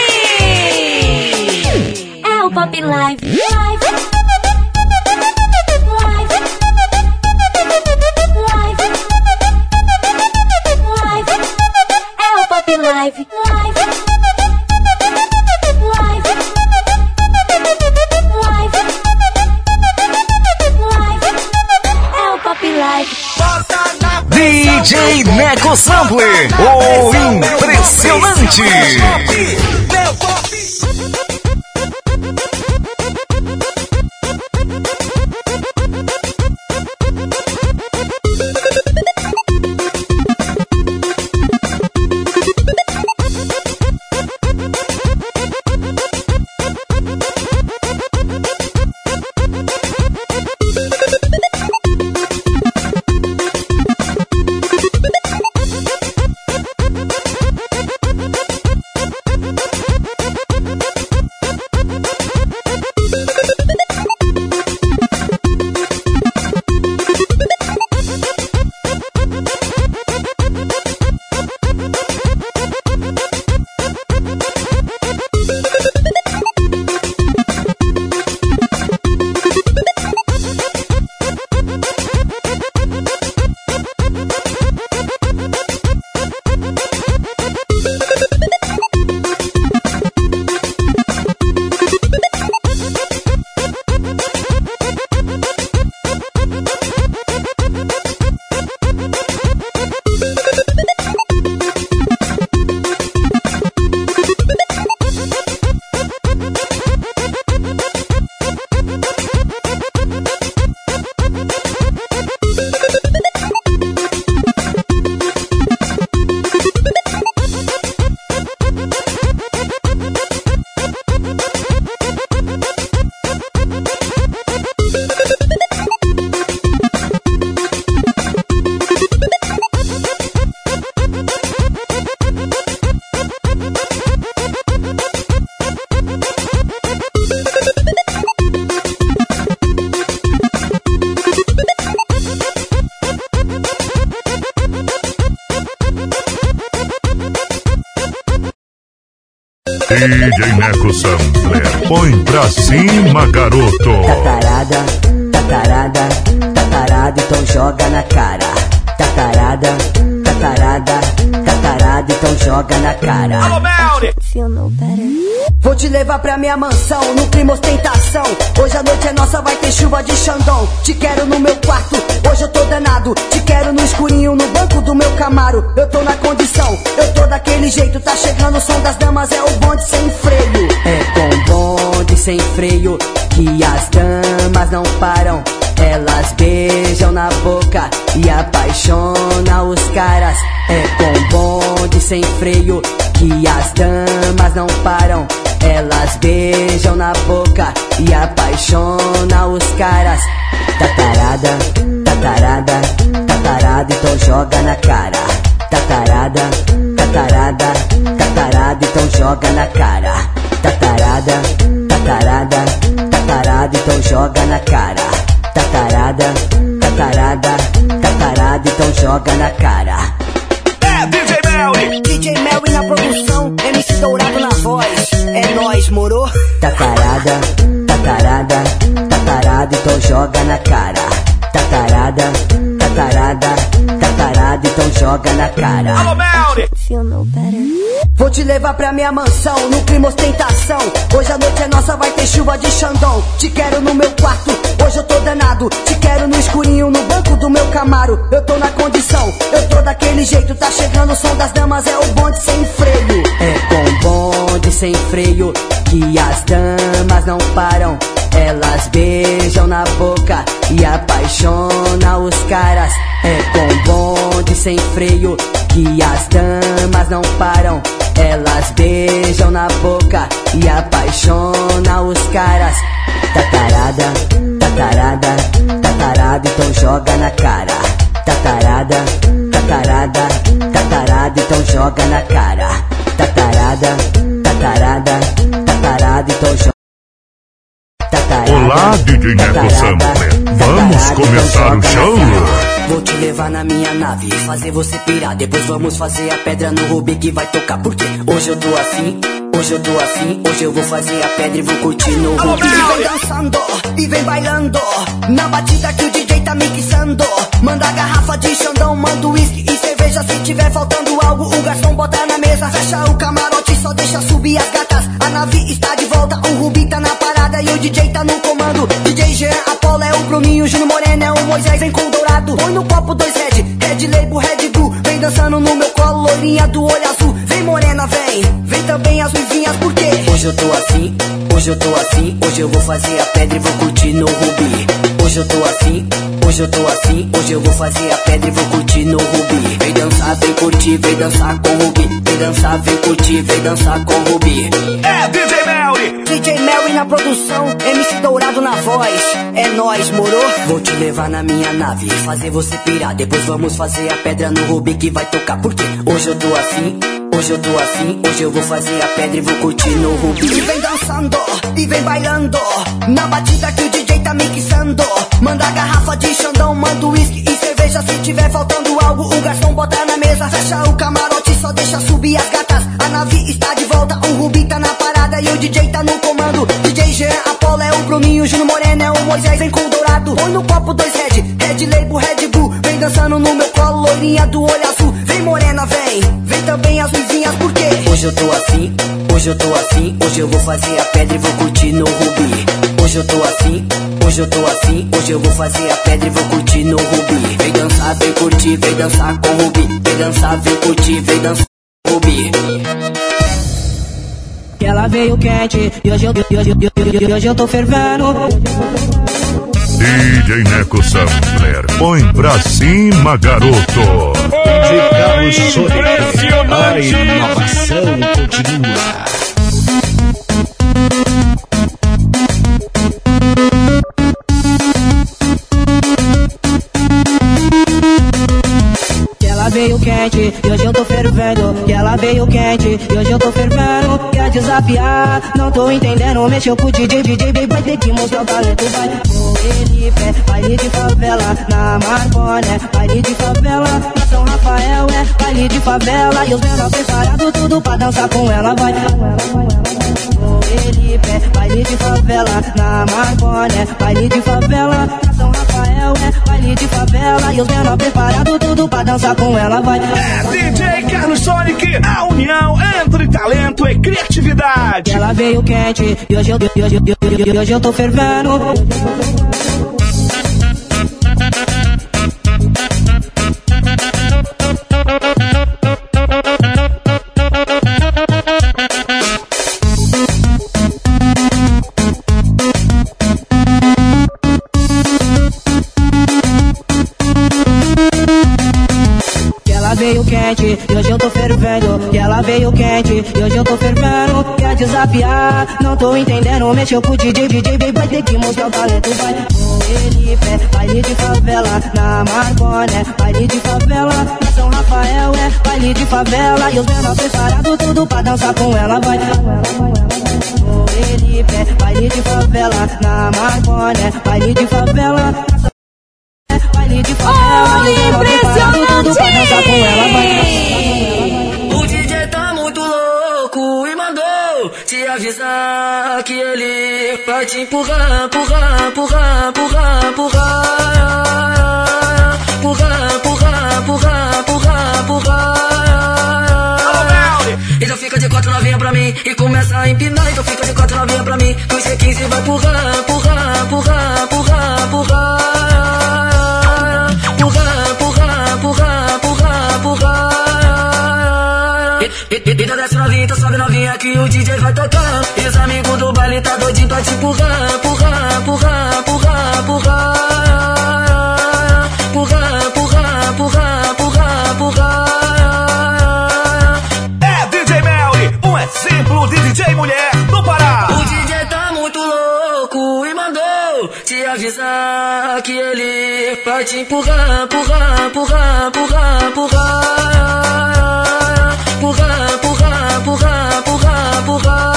É o Pop Live. Live. É o Pop Live. Live. D J Neco Sampler, o impressionante! D J Neco Sampler, põe pra cima, garoto. Tatarada, tatarada, tatarada, então joga na cara. Tatarada, tatarada, tatarada, então joga na cara. Alô, Melly! Vou te levar pra minha mansão, no clima ostentação. Hoje a noite é nossa, vai ter chuva de Xandão. Te quero no meu quarto, hoje eu tô danado. Te quero no escurinho, no banco do meu Camaro. Eu tô na condição, eu tô daquele jeito. Tá chegando o som das damas, é o bonde sem freio. É com bonde sem freio que as damas não param. Elas beijam na boca e apaixonam os caras. É com bonde sem freio que as damas não param. Elas beijam na boca e apaixonam os caras. Tatarada, tatarada, tatarada, então joga na cara. Tatarada, tatarada, tatarada, então joga na cara. Tatarada, tatarada, tatarada, então joga na cara. Tatarada, tatarada, tatarada, então joga na cara. É D J Melly! D J Melly na produção, M C Dourado na voz. É nóis, moro? Tatarada, tatarada, tatarada, então joga na cara. Tatarada, tatarada, tatarada, então joga na cara. Alô, Melly! Vou te levar pra minha mansão, no clima ostentação. Hoje a noite é nossa, vai ter chuva de Xandão. Te quero no meu quarto, hoje eu tô danado. Te quero no escurinho, no banco do meu Camaro. Eu tô na condição, eu tô daquele jeito. Tá chegando o som das damas, é o bonde sem freio. É com bonde sem freio que as damas não param. Elas beijam na boca e apaixonam os caras. É com bonde sem freio que as damas não param. Elas beijam na boca e apaixonam os caras. Tatarada, tatarada, tatarada, então joga na cara. Tatarada, tatarada, tatarada, então joga na cara. Tatarada, tatarada, tatarada, então joga. Olá, D J Neco Sampler, vamos começar o show? Vou te levar na minha nave e fazer você pirar. Depois vamos fazer a pedra no Rubi que vai tocar. Porque hoje eu tô afim, hoje eu tô afim. Hoje eu vou fazer a pedra e vou curtir no Rubi. E vem dançando, e vem bailando na batida que o D J tá mixando. Manda a garrafa de Xandão, manda uísque e cerveja. Se tiver faltando algo, o garçom bota na mesa. Fecha o camarote, só deixa subir as gatas. A nave está de volta, o Rubi tá na parada e o D J tá no comando. D J Jean, Apolo é o Bruninho, Júnior Moreno é o Moisés, vem com o Dourado. Põe no copo dois Red, Red Label, Red Bull. Vem dançando no meu colo, loirinha do olho azul. Vem morena, vem, vem também as ruivinhas, porque hoje eu tô afim, hoje eu tô afim. Hoje eu vou fazer a pedra e vou curtir no Rubi. Hoje eu tô afim, hoje eu tô afim. Hoje eu vou fazer a pedra e vou curtir no Rubi. Vem dançar, vem curtir, vem dançar com o Rubi. Vem dançar, vem curtir, vem dançar com o Rubi. É D J Melly! D J Melly na produção, M C Dourado na voz. É nóis, moro? Vou te levar na minha nave e fazer você pirar. Depois vamos fazer a pedra no Rubi que vai tocar. Porque hoje eu tô afim, hoje eu tô afim. Hoje eu vou fazer a pedra e vou curtir no Rubi. E vem dançando, e vem bailando na batida que o D J tá mixando. Manda a garrafa de Xandão, manda uísque e cerveja. Se tiver faltando algo, o garçom bota na mesa. Fecha o camarote, só deixa subir as gatas. A nave está de volta, o Rubi tá na parada e o D J tá no comando. D J Jean, Apolo é o Bruninho, Júnior Moreno é o Moisés, vem com o Dourado. Põe no copo dois Red, Red Label, Red Bull. Vem dançando no meu colo, loirinha do olho azul. Vem morena, vem, vem também as ruivinhas, porque hoje eu tô afim, hoje eu tô afim. Hoje eu vou fazer a pedra e vou curtir no Rubi. Hoje eu tô afim, hoje eu tô afim. Hoje eu vou fazer a pedra e vou curtir no Rubi. Vem dançar, vem curtir, vem dançar com o Rubi. Vem dançar, vem curtir, vem dançar com o Rubi. Que ela veio quente e hoje eu, e hoje, e hoje, e hoje eu tô fervendo. D J Neco Sampler, põe pra cima, garoto. De carro Sonic, a inovação continua. Que ela veio quente e hoje eu tô fervendo. Que ela veio quente e hoje eu tô fervendo. Quer desafiar, não tô entendendo. Mexeu com o D J, D J vai ter que mostrar o talento. Vai no Felipe, baile de favela. Na Marcone, baile de favela. Na São Rafael é baile de favela. E os menores preparados tudo pra dançar com ela. Vai no Felipe, baile de favela. Na Marcone, baile de favela. Na São Rafael é baile de favela. E os menores preparados tudo pra dançar com ela. Vai é D J Carlos Sonic, a união entre talento e criatividade. Ela veio quente e hoje eu, e hoje, e hoje, e hoje eu tô fervendo. Veio quente e hoje eu tô fervendo. E ela veio quente e hoje eu tô fervendo. Quer desafiar, não tô entendendo. Mexeu com o D J, D J vai ter que mostrar o talento. Vai no Felipe, baile de favela. Na Marcone, baile de favela. Na São Rafael é baile de favela. E os menores preparados tudo pra dançar com ela. Vai no Felipe, baile de favela. Na Marcone, baile de favela. Baile de favela, oh, impressionante! O D J tá muito louco e mandou te avisar que ele vai te empurrar, empurrar, empurrar, empurrar, empurrar, empurrar, empurrar, empurrar, empurrar, empurrar. Então fica de quatro novinha pra mim e começa a empinar. Então fica de quatro novinha pra mim, com C quinze vai empurrar, empurrar, empurrar, empurrar, empurrar. Empurrar, empurrar, empurrar. Então desce novinha, então sobe novinha que o D J vai tocar. E os amigos do baile tá doidinho pra te empurrar, empurrar, empurrar, empurrar, empurrar. Empurrar, empurrar, empurrar, empurrar, empurrar. É D J Melly, um exemplo de D J mulher do Pará. O D J tá muito louco e mandou te avisar que ele vai te empurrar, empurrar, empurrar, empurrar, empurrar. Empurrar, empurrar, empurrar, empurrar, empurrar.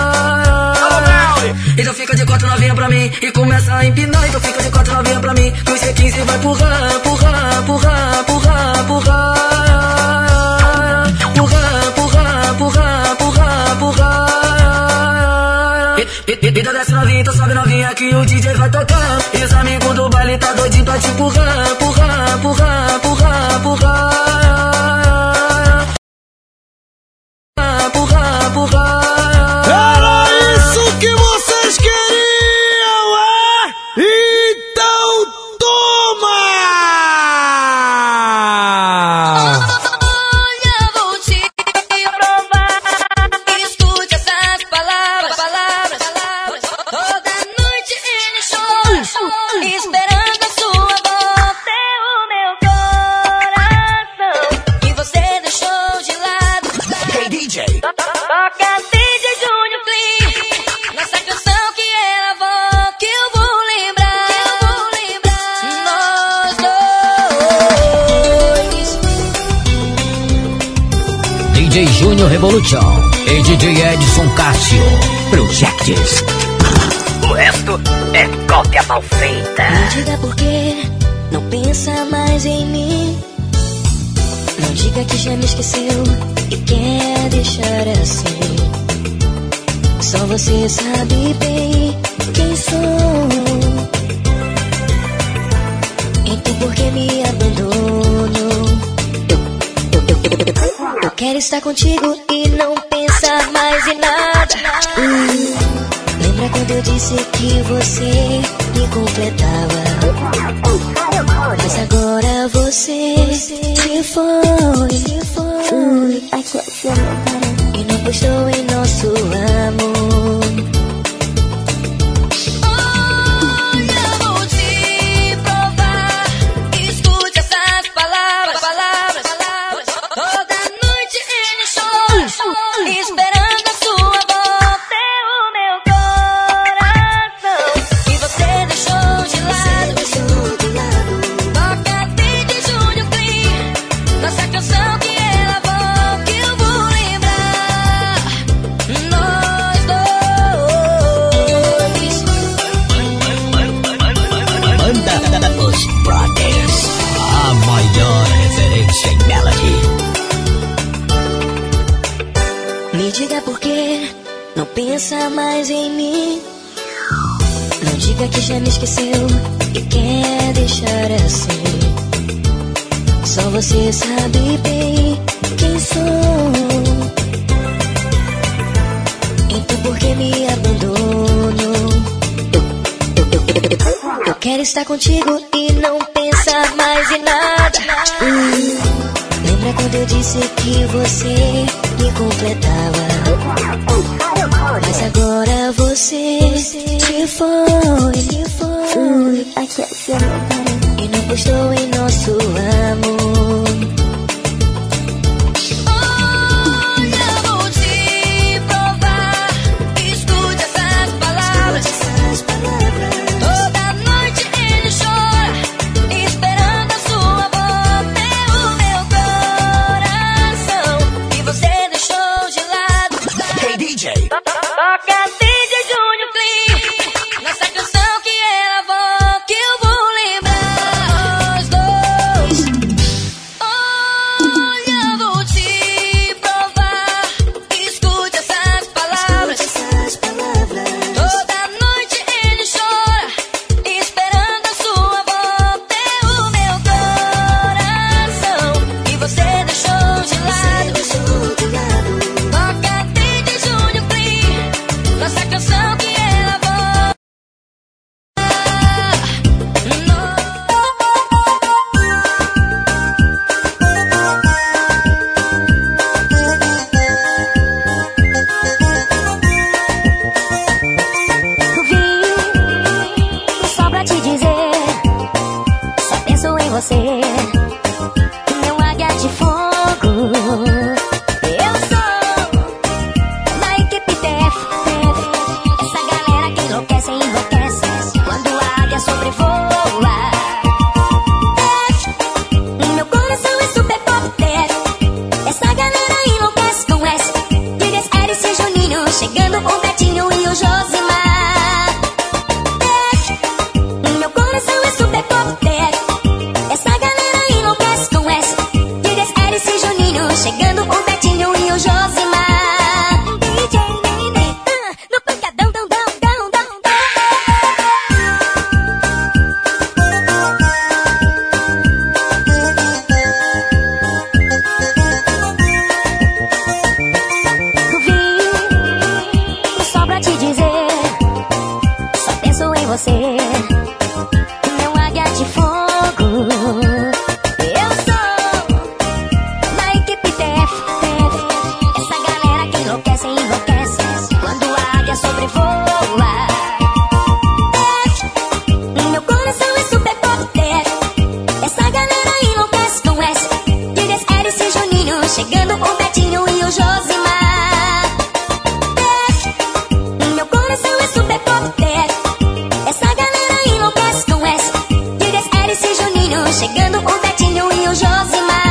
Então fica de quatro novinha pra mim e começa a empinar. Então fica de quatro novinha pra mim, com C quinze vai empurrar, empurrar, empurrar, empurrar, empurrar. Empurrar, empurrar, empurrar, empurrar, empurrar. Então desce novinha, então sobe novinha que o D J vai tocar. E os amigos do baile tá doidinho pra te empurrar, empurrar, empurrar, empurrar, empurrar. Empurrar, empurrar. Era isso que vocês queriam, é? Então toma! Olha, vou te provar. Escute essas palavras, palavras, palavras. Toda noite ele chora, esperando a sua volta. É o meu coração que você deixou de lado. Hey D J. Toca D J Júnior Clean. Nessa canção que ela volta, que eu vou lembrar, que eu vou lembrar. Nós dois. D J Júnior Revolution e D J Edson Cássio Projects. O resto é cópia mal feita. Me diga por que não pensa mais em mim. Não diga que já me esqueceu e quer deixar assim. Só você sabe bem quem sou. Então por que me abandonou? Eu, eu, eu, eu, eu, eu quero estar contigo e não pensar mais em nada. Hum, lembra quando eu disse que você me completava? Mas agora você se foi, se foi. E não postou em nosso amor. Olha, vou te provar. Escute essas palavras, palavras, palavras. Toda noite ele chora, esperando a sua volta. É o meu coração que você deixou de lado. Toca D J Júnior Clean. Nossa canção que ela volta, que eu vou lembrar. você não pensa mais em mim. Não diga que já me esqueceu e quer deixar assim. Só você sabe bem quem sou. Então por que me abandonou? Eu, eu, eu, eu, eu quero estar contigo e não pensar mais em nada. hum. Lembra quando eu disse que você me completava? Mas agora você te foi, te foi. E não postou em nosso amor. Olha, vou te provar. Escute essas palavras. Toda noite ele chora, esperando a sua volta. O meu coração que você deixou de lado. Hey D J, Toca D J Júnior Clean. Nossa canção que ela volta, que eu vou lembrar os dois. Olha, vou te provar. Escute essas palavras. Toda noite ele chora, esperando a sua volta. O meu coração que você deixou de lado. Toca D J Júnior Clean. Nossa canção que ela volta. Vim só pra te dizer, só penso em você, meu águia de fogo. Eu sou da equipe T F, essa galera que enlouquece, enlouquece quando a águia sobrevoa. Meu coração é super pop, essa galera enlouquece com S. Digas Eric e Juninho, chegando o Betinho e o Josimar. Meu coração é super pop, essa galera enlouquece com S. Digas Eric e Juninho, chegando o Betinho e o Josimar. D J Nenê, ah, no pancadão, dão, dão, dão, dão, dão. Vim só pra te dizer, só penso em você, meu águia de fogo. Eu sou da equipe T F, essa galera que enlouquece, enlouquece quando a águia sobrevoa. Meu coração é super pop, essa galera enlouquece com S. Digas Eric e Juninho, chegando o Betinho e o Josimar. Meu coração é super pop, essa galera enlouquece com S. Digas Eric e Juninho, chegando o Betinho e o Josimar.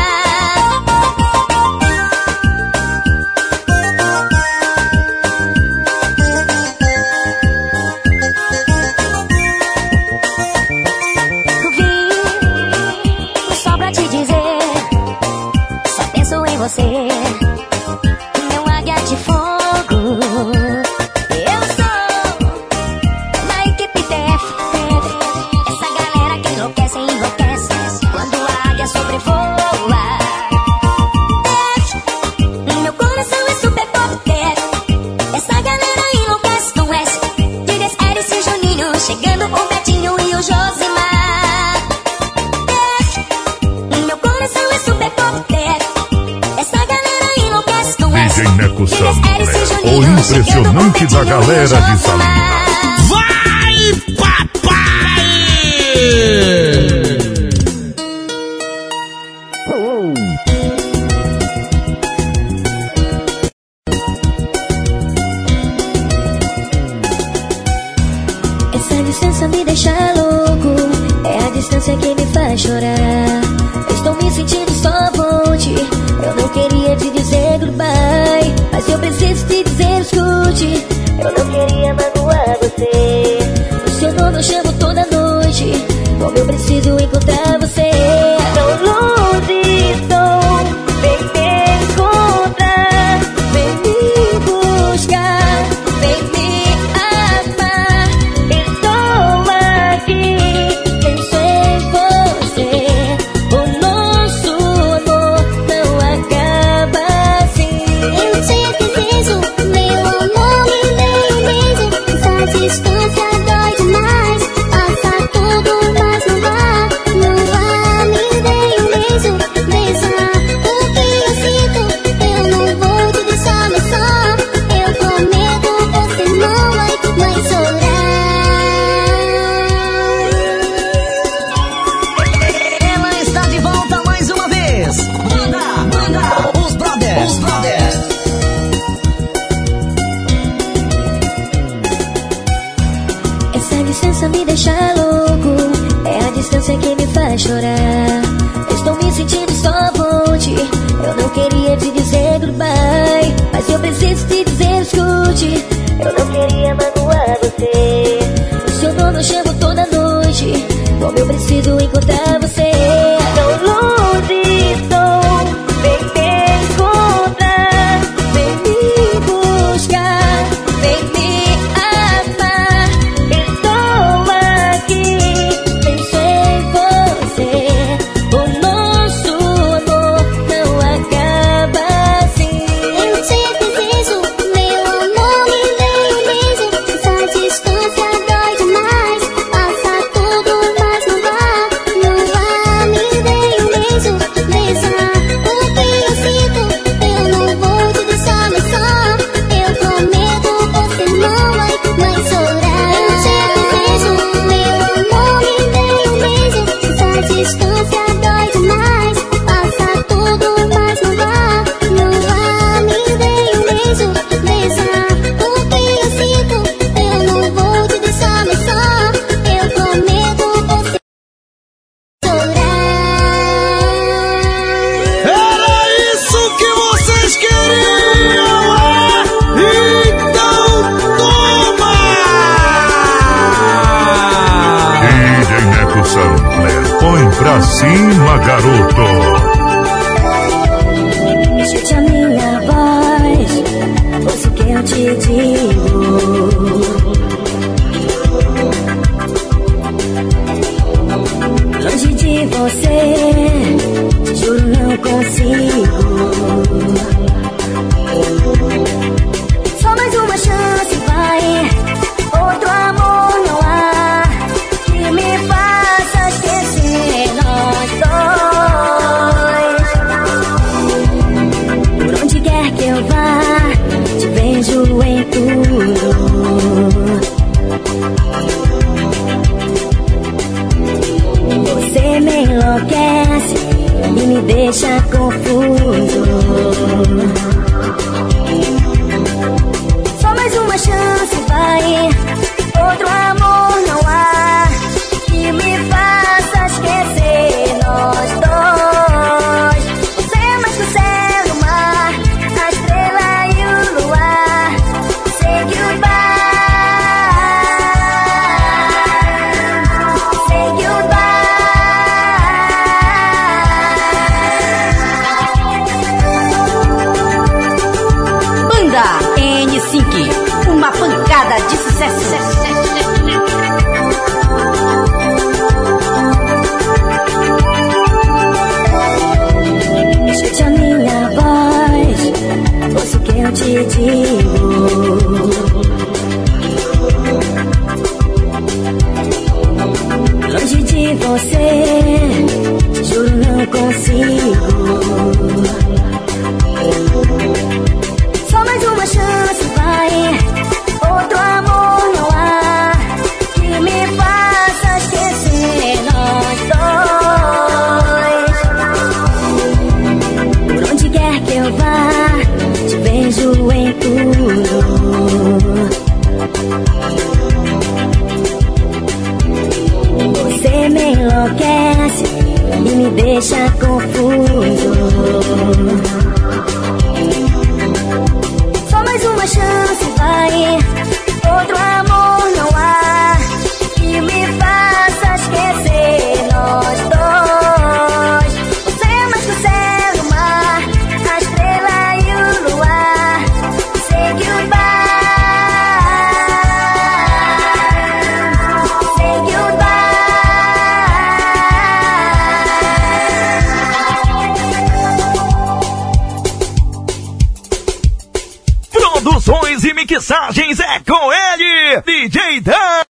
Vim só pra te dizer, só penso em você, meu águia de fogo. Eu sou da equipe T F, essa galera que enlouquece, enlouquece quando a águia sobrevoa. Meu coração é super pop, essa galera enlouquece com S. Digas Eric e Juninho, chegando o Betinho e o Josimar. Meu coração é super pop, essa galera enlouquece com S. D J Neco Sampler, o impressionante da galera de Salinas. Vai, papai! Essa distância me deixa louco, é a distância que me faz chorar. Eu estou me sentindo só volte, eu não queria te dizer goodbye, mas eu preciso te dizer escute. Eu não queria magoar você, o seu nome eu chamo toda noite, como eu preciso encontrar você. Tão longe estou, vem me encontrar, vem me buscar. me deixa louco, é a distância que me faz chorar. Estou me sentindo só vonte, eu não queria te dizer goodbye, mas eu preciso te dizer escute, eu não queria magoar você. O seu nome eu chamo toda noite, como eu preciso encontrar você. Tão longe estou, vem me encontrar, vem me buscar, vem me amar. Estou aqui, penso em você. O nosso amor não acaba assim. Eu te preciso, meu amor, me dê um beijo. Essa distância dói demais, passa tudo, mas não vá, não vá. Me dê um beijo, beija o que eu sinto. Eu não vou te deixar mais só, eu prometo, você não vai mais chorar. Eu te preciso, meu amor, me dê um beijo. Essa distância dói demais, passa tudo, mas não vá, não vá. Me dê um beijo, beija o que eu sinto. Eu não vou te deixar mais só, eu prometo, você Era isso que vocês queriam, é? Então toma! D J Neco Sampler, põe pra cima, garoto. Escute a minha voz, ouça o que eu te digo. Longe de você, juro não consigo. Só mais uma chance, vai. Outro amor não há que me faça esquecer nós dois. Por onde quer que eu vá, te vejo em tudo. Você me enlouquece e me deixa confuso. Só mais uma chance, vai. Outro amor não há que me faça esquecer nós dois. Você é mais que o céu e o mar, a estrela e o luar. Say goodbye, say goodbye. Banda N cinco, uma pancada de sucesso. Escute a minha voz, ouça o que eu te digo. Longe de você, juro não consigo. Só mais uma chance, vai. Outro amor não há que me faça esquecer nós dois. Por onde quer que eu vá, te vejo em tudo. Você me enlouquece e me deixa confuso. Só mais uma chance, vai. Outro amor não há que me faça esquecer nós dois. Você é mais que o céu e o mar, a estrela e o luar. Say goodbye, say Produções e mixagens é com ele, D J Dan.